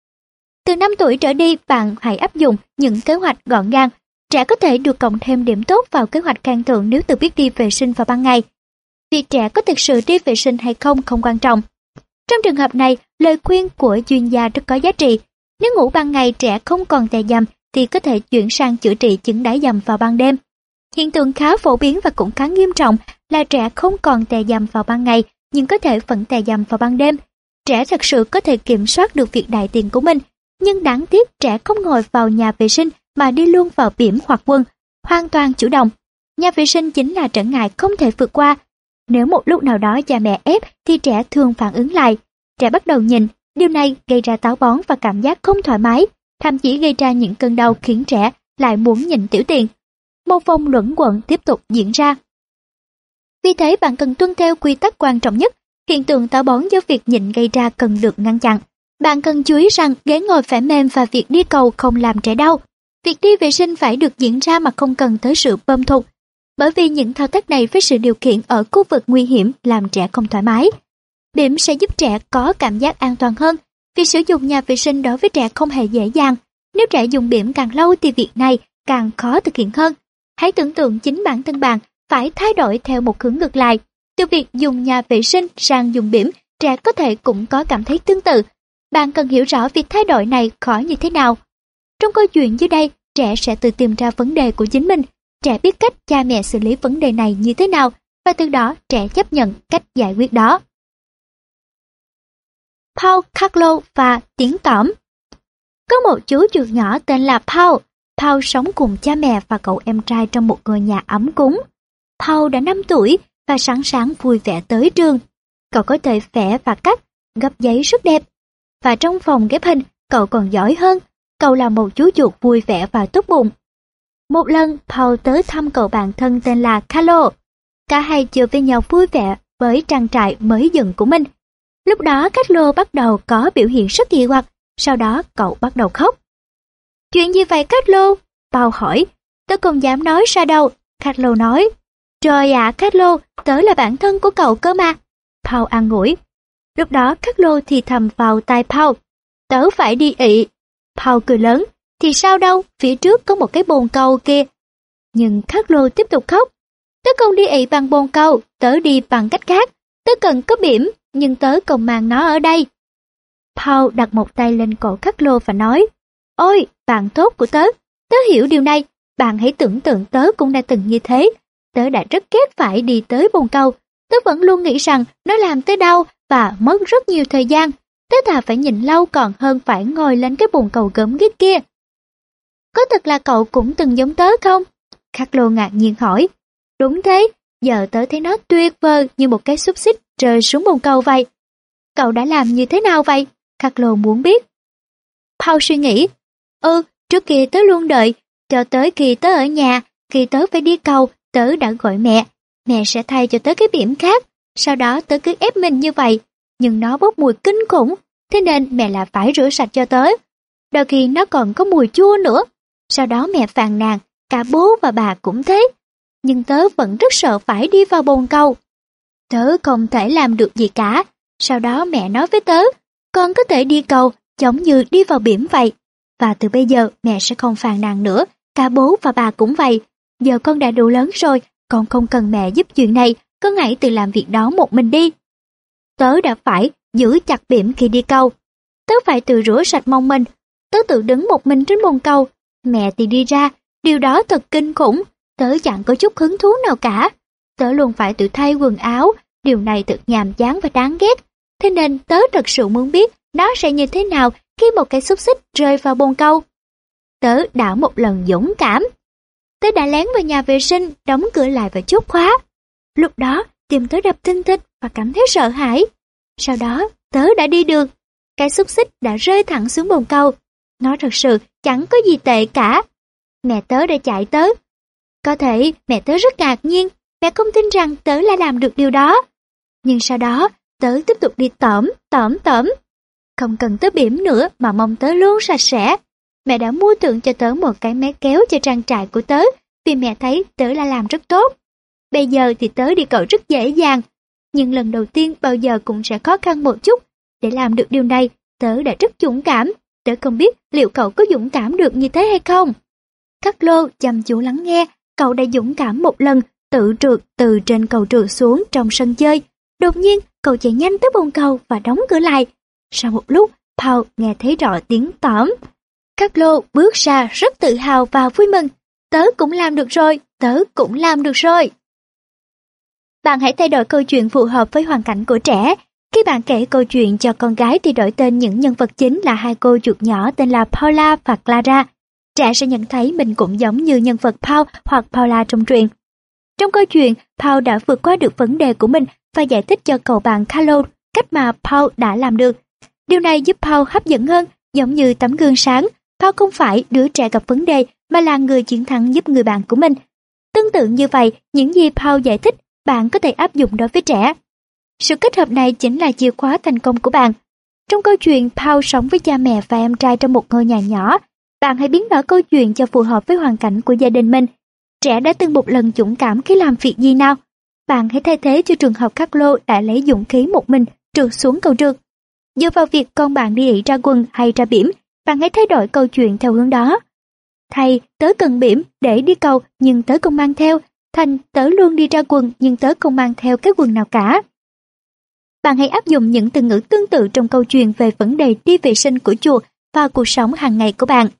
Từ năm tuổi trở đi, bạn hãy áp dụng những kế hoạch gọn gàng. Trẻ có thể được cộng thêm điểm tốt vào kế hoạch khen thưởng nếu tự biết đi vệ sinh vào ban ngày. Việc trẻ có thực sự đi vệ sinh hay không không quan trọng. Trong trường hợp này, lời khuyên của chuyên gia rất có giá trị. Nếu ngủ ban ngày trẻ không còn tè dầm thì có thể chuyển sang chữa trị chứng đái dầm vào ban đêm. Hiện tượng khá phổ biến và cũng khá nghiêm trọng là trẻ không còn tè dầm vào ban ngày nhưng có thể vẫn tè dầm vào ban đêm. Trẻ thật sự có thể kiểm soát được việc đại tiện của mình, nhưng đáng tiếc trẻ không ngồi vào nhà vệ sinh mà đi luôn vào bỉm hoặc quân, hoàn toàn chủ động. Nhà vệ sinh chính là trở ngại không thể vượt qua. Nếu một lúc nào đó cha mẹ ép thì trẻ thường phản ứng lại. Trẻ bắt đầu nhịn, điều này gây ra táo bón và cảm giác không thoải mái, thậm chí gây ra những cơn đau khiến trẻ lại muốn nhịn tiểu tiện. Một vòng luẩn quẩn tiếp tục diễn ra. Vì thế bạn cần tuân theo quy tắc quan trọng nhất, hiện tượng táo bón do việc nhịn gây ra cần được ngăn chặn. Bạn cần chú ý rằng ghế ngồi phải mềm và việc đi cầu không làm trẻ đau. Việc đi vệ sinh phải được diễn ra mà không cần tới sự bơm thụt. Bởi vì những thao tác này với sự điều khiển ở khu vực nguy hiểm làm trẻ không thoải mái. Bỉm sẽ giúp trẻ có cảm giác an toàn hơn. Việc sử dụng nhà vệ sinh đối với trẻ không hề dễ dàng. Nếu trẻ dùng bỉm càng lâu thì việc này càng khó thực hiện hơn. Hãy tưởng tượng chính bản thân bạn phải thay đổi theo một hướng ngược lại. Từ việc dùng nhà vệ sinh sang dùng bỉm trẻ có thể cũng có cảm thấy tương tự. Bạn cần hiểu rõ việc thay đổi này khó như thế nào. Trong câu chuyện dưới đây, trẻ sẽ tự tìm ra vấn đề của chính mình. Trẻ biết cách cha mẹ xử lý vấn đề này như thế nào, và từ đó trẻ chấp nhận cách giải quyết đó. Paul, Carlo và tiếng tỏm. Có một chú chuột nhỏ tên là Paul. Paul sống cùng cha mẹ và cậu em trai trong một ngôi nhà ấm cúng. Paul đã năm tuổi và sẵn sàng vui vẻ tới trường. Cậu có thể vẽ và cắt, gấp giấy rất đẹp. Và trong phòng ghép hình, cậu còn giỏi hơn. Cậu là một chú chuột vui vẻ và tốt bụng. Một lần, Paul tới thăm cậu bạn thân tên là Carlo. Cả hai chơi với nhau vui vẻ với trang trại mới dựng của mình. Lúc đó Carlo bắt đầu có biểu hiện rất kỳ quặc, sau đó cậu bắt đầu khóc. Chuyện gì vậy Carlo? Paul hỏi. Tớ không dám nói ra đâu, Carlo nói. Trời ạ Carlo, tớ là bạn thân của cậu cơ mà. Paul an ủi. Lúc đó Carlo thì thầm vào tai Paul. Tớ phải đi ị. Paul cười lớn. Thì sao đâu, phía trước có một cái bồn cầu kia. Nhưng Carlo tiếp tục khóc. Tớ không đi ị bằng bồn cầu, tớ đi bằng cách khác. Tớ cần có bỉm, nhưng tớ không mang nó ở đây. Paul đặt một tay lên cổ Carlo và nói, ôi, bạn tốt của tớ, tớ hiểu điều này, bạn hãy tưởng tượng tớ cũng đã từng như thế. Tớ đã rất ghét phải đi tới bồn cầu, tớ vẫn luôn nghĩ rằng nó làm tớ đau và mất rất nhiều thời gian. Tớ thà phải nhìn lâu còn hơn phải ngồi lên cái bồn cầu gớm ghiếc kia. Có thật là cậu cũng từng giống tớ không? Carlo ngạc nhiên hỏi. Đúng thế, giờ tớ thấy nó tuyệt vời như một cái xúc xích rơi xuống bồn cầu vậy. Cậu đã làm như thế nào vậy? Carlo muốn biết. Paul suy nghĩ. Ừ, trước kia tớ luôn đợi, cho tới khi tớ ở nhà, khi tớ phải đi cầu, tớ đã gọi mẹ. Mẹ sẽ thay cho tớ cái bỉm khác. Sau đó tớ cứ ép mình như vậy, nhưng nó bốc mùi kinh khủng, thế nên mẹ lại phải rửa sạch cho tớ. Đôi khi nó còn có mùi chua nữa. Sau đó mẹ phàn nàn, cả bố và bà cũng thế. Nhưng tớ vẫn rất sợ phải đi vào bồn cầu. Tớ không thể làm được gì cả. Sau đó mẹ nói với tớ, con có thể đi cầu giống như đi vào bỉm vậy. Và từ bây giờ mẹ sẽ không phàn nàn nữa, cả bố và bà cũng vậy. Giờ con đã đủ lớn rồi, con không cần mẹ giúp chuyện này, con hãy tự làm việc đó một mình đi. Tớ đã phải giữ chặt bỉm khi đi cầu. Tớ phải tự rửa sạch mông mình. Tớ tự đứng một mình trên bồn cầu. Mẹ thì đi ra, điều đó thật kinh khủng. Tớ chẳng có chút hứng thú nào cả. Tớ luôn phải tự thay quần áo, điều này thật nhàm chán và đáng ghét. Thế nên tớ thật sự muốn biết nó sẽ như thế nào khi một cái xúc xích rơi vào bồn cầu. Tớ đã một lần dũng cảm. Tớ đã lén vào nhà vệ sinh, đóng cửa lại và chốt khóa. Lúc đó, tim tớ đập thình thịch và cảm thấy sợ hãi. Sau đó, tớ đã đi được. Cái xúc xích đã rơi thẳng xuống bồn cầu. Nó thật sự chẳng có gì tệ cả. Mẹ tớ đã chạy tới. Có thể mẹ tớ rất ngạc nhiên, mẹ không tin rằng tớ lại làm được điều đó. Nhưng sau đó, tớ tiếp tục đi tởm, tởm, tởm. Không cần tớ bỉm nữa mà mông tớ luôn sạch sẽ. Mẹ đã mua tặng cho tớ một cái máy kéo cho trang trại của tớ, vì mẹ thấy tớ đã làm rất tốt. Bây giờ thì tớ đi cầu rất dễ dàng, nhưng lần đầu tiên bao giờ cũng sẽ khó khăn một chút. Để làm được điều này, tớ đã rất dũng cảm. Tớ không biết liệu cậu có dũng cảm được như thế hay không. Carlo chăm chú lắng nghe, cậu đã dũng cảm một lần, tự trượt từ trên cầu trượt xuống trong sân chơi. Đột nhiên, cậu chạy nhanh tới bồn cầu và đóng cửa lại. Sau một lúc, Paul nghe thấy rõ tiếng tỏm. Carlo bước ra rất tự hào và vui mừng. Tớ cũng làm được rồi, tớ cũng làm được rồi. Bạn hãy thay đổi câu chuyện phù hợp với hoàn cảnh của trẻ. Khi bạn kể câu chuyện cho con gái thì đổi tên những nhân vật chính là hai cô chuột nhỏ tên là Paula và Clara. Trẻ sẽ nhận thấy mình cũng giống như nhân vật Paul hoặc Paula trong truyện. Trong câu chuyện, Paul đã vượt qua được vấn đề của mình và giải thích cho cậu bạn Carlo cách mà Paul đã làm được. Điều này giúp Paul hấp dẫn hơn, giống như tấm gương sáng. Paul không phải đứa trẻ gặp vấn đề mà là người chiến thắng giúp người bạn của mình. Tương tự như vậy, những gì Paul giải thích, bạn có thể áp dụng đối với trẻ. Sự kết hợp này chính là chìa khóa thành công của bạn. Trong câu chuyện, Paul sống với cha mẹ và em trai trong một ngôi nhà nhỏ. Bạn hãy biến đổi câu chuyện cho phù hợp với hoàn cảnh của gia đình mình. Trẻ đã từng một lần dũng cảm khi làm việc gì nào? Bạn hãy thay thế cho trường hợp Carlo đã lấy dũng khí một mình trượt xuống cầu trượt. Dựa vào việc con bạn đi ị ra quần hay ra bỉm, bạn hãy thay đổi câu chuyện theo hướng đó. Thầy, tớ cần bỉm để đi cầu nhưng tớ không mang theo. Thành, tớ luôn đi ra quần nhưng tớ không mang theo cái quần nào cả. Bạn hãy áp dụng những từ ngữ tương tự trong câu chuyện về vấn đề đi vệ sinh của chuột vào cuộc sống hàng ngày của bạn.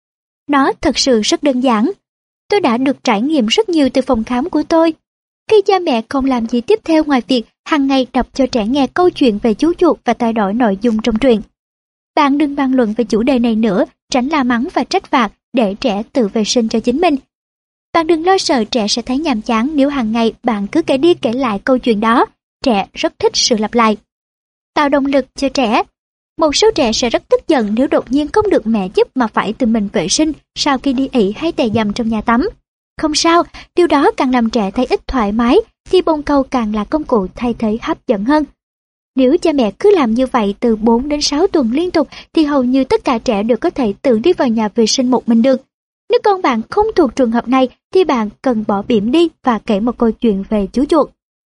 Nó thật sự rất đơn giản. Tôi đã được trải nghiệm rất nhiều từ phòng khám của tôi. Khi cha mẹ không làm gì tiếp theo ngoài việc hàng ngày đọc cho trẻ nghe câu chuyện về chú chuột và thay đổi nội dung trong truyện. Bạn đừng bàn luận về chủ đề này nữa, tránh la mắng và trách phạt để trẻ tự vệ sinh cho chính mình. Bạn đừng lo sợ trẻ sẽ thấy nhàm chán nếu hàng ngày bạn cứ kể đi kể lại câu chuyện đó. Trẻ rất thích sự lặp lại. Tạo động lực cho trẻ. Một số trẻ sẽ rất tức giận nếu đột nhiên không được mẹ giúp mà phải tự mình vệ sinh sau khi đi ị hay tè dầm trong nhà tắm. Không sao, điều đó càng làm trẻ thấy ít thoải mái, thì bồn cầu càng là công cụ thay thế hấp dẫn hơn. Nếu cha mẹ cứ làm như vậy từ bốn đến sáu tuần liên tục thì hầu như tất cả trẻ đều có thể tự đi vào nhà vệ sinh một mình được. Nếu con bạn không thuộc trường hợp này thì bạn cần bỏ bỉm đi và kể một câu chuyện về chú chuột.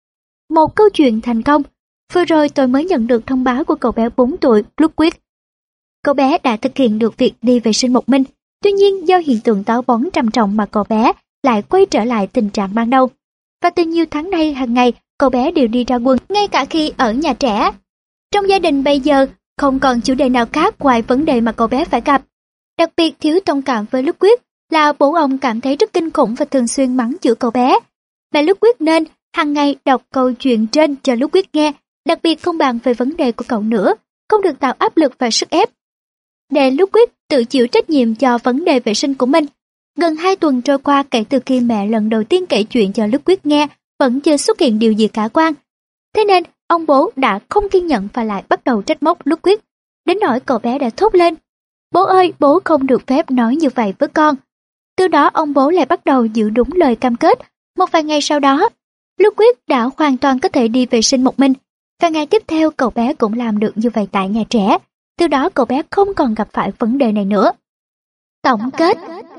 Một câu chuyện thành công. Vừa rồi tôi mới nhận được thông báo của cậu bé bốn tuổi Ludwig. Cậu bé đã thực hiện được việc đi vệ sinh một mình. Tuy nhiên do hiện tượng táo bón trầm trọng mà cậu bé lại quay trở lại tình trạng ban đầu. Và từ nhiều tháng nay hàng ngày cậu bé đều đi ra quân ngay cả khi ở nhà trẻ. Trong gia đình bây giờ không còn chủ đề nào khác ngoài vấn đề mà cậu bé phải gặp. Đặc biệt thiếu thông cảm với Ludwig là bố ông cảm thấy rất kinh khủng và thường xuyên mắng chửi cậu bé. Mẹ Ludwig nên hàng ngày đọc câu chuyện trên cho Ludwig nghe, đặc biệt không bàn về vấn đề của cậu nữa, không được tạo áp lực và sức ép. Để Ludwig tự chịu trách nhiệm cho vấn đề vệ sinh của mình. Gần hai tuần trôi qua kể từ khi mẹ lần đầu tiên kể chuyện cho Ludwig nghe, vẫn chưa xuất hiện điều gì khả quan. Thế nên, ông bố đã không kiên nhẫn và lại bắt đầu trách móc Ludwig. Đến nỗi cậu bé đã thốt lên: "Bố ơi, bố không được phép nói như vậy với con." Từ đó ông bố lại bắt đầu giữ đúng lời cam kết. Một vài ngày sau đó, Ludwig đã hoàn toàn có thể đi vệ sinh một mình. Và ngày tiếp theo cậu bé cũng làm được như vậy tại nhà trẻ. Từ đó cậu bé không còn gặp phải vấn đề này nữa. Tổng kết: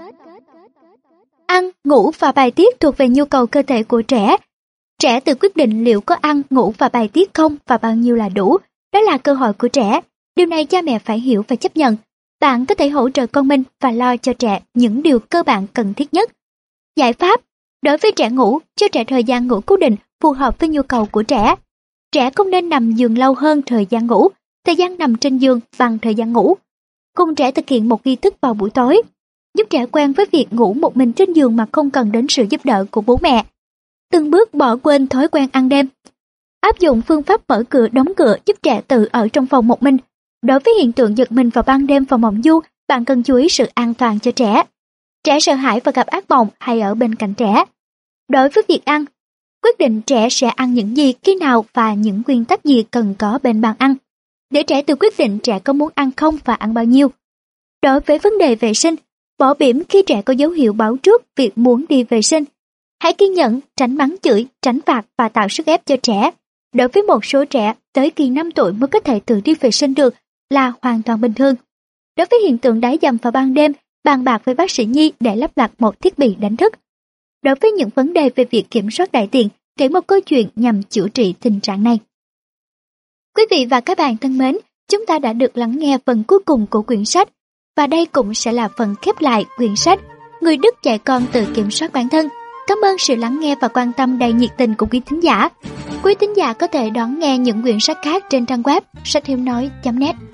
ăn, ngủ và bài tiết thuộc về nhu cầu cơ thể của trẻ. Trẻ tự quyết định liệu có ăn, ngủ và bài tiết không và bao nhiêu là đủ. Đó là cơ hội của trẻ. Điều này cha mẹ phải hiểu và chấp nhận. Bạn có thể hỗ trợ con mình và lo cho trẻ những điều cơ bản cần thiết nhất. Giải pháp: đối với trẻ ngủ, cho trẻ thời gian ngủ cố định phù hợp với nhu cầu của trẻ. Trẻ không nên nằm giường lâu hơn thời gian ngủ, thời gian nằm trên giường bằng thời gian ngủ. Cùng trẻ thực hiện một nghi thức vào buổi tối, giúp trẻ quen với việc ngủ một mình trên giường mà không cần đến sự giúp đỡ của bố mẹ. Từng bước bỏ quên thói quen ăn đêm. Áp dụng phương pháp mở cửa đóng cửa giúp trẻ tự ở trong phòng một mình. Đối với hiện tượng giật mình vào ban đêm vào mộng du, bạn cần chú ý sự an toàn cho trẻ. Trẻ sợ hãi và gặp ác mộng hay ở bên cạnh trẻ. Đối với việc ăn, quyết định trẻ sẽ ăn những gì, khi nào và những nguyên tắc gì cần có bên bàn ăn. Để trẻ tự quyết định trẻ có muốn ăn không và ăn bao nhiêu. Đối với vấn đề vệ sinh, bỏ bỉm khi trẻ có dấu hiệu báo trước việc muốn đi vệ sinh. Hãy kiên nhẫn, tránh mắng chửi, tránh phạt và tạo sức ép cho trẻ. Đối với một số trẻ, tới khi năm tuổi mới có thể tự đi vệ sinh được là hoàn toàn bình thường. Đối với hiện tượng đái dầm vào ban đêm, bàn bạc với bác sĩ nhi để lắp đặt một thiết bị đánh thức. Đối với những vấn đề về việc kiểm soát đại tiện, kể một câu chuyện nhằm chữa trị tình trạng này. Quý vị và các bạn thân mến, chúng ta đã được lắng nghe phần cuối cùng của quyển sách, và đây cũng sẽ là phần khép lại quyển sách Người Đức dạy con tự kiểm soát bản thân. Cảm ơn sự lắng nghe và quan tâm đầy nhiệt tình của quý thính giả. Quý thính giả có thể đón nghe những quyển sách khác trên trang web sách hiếu nói chấm net.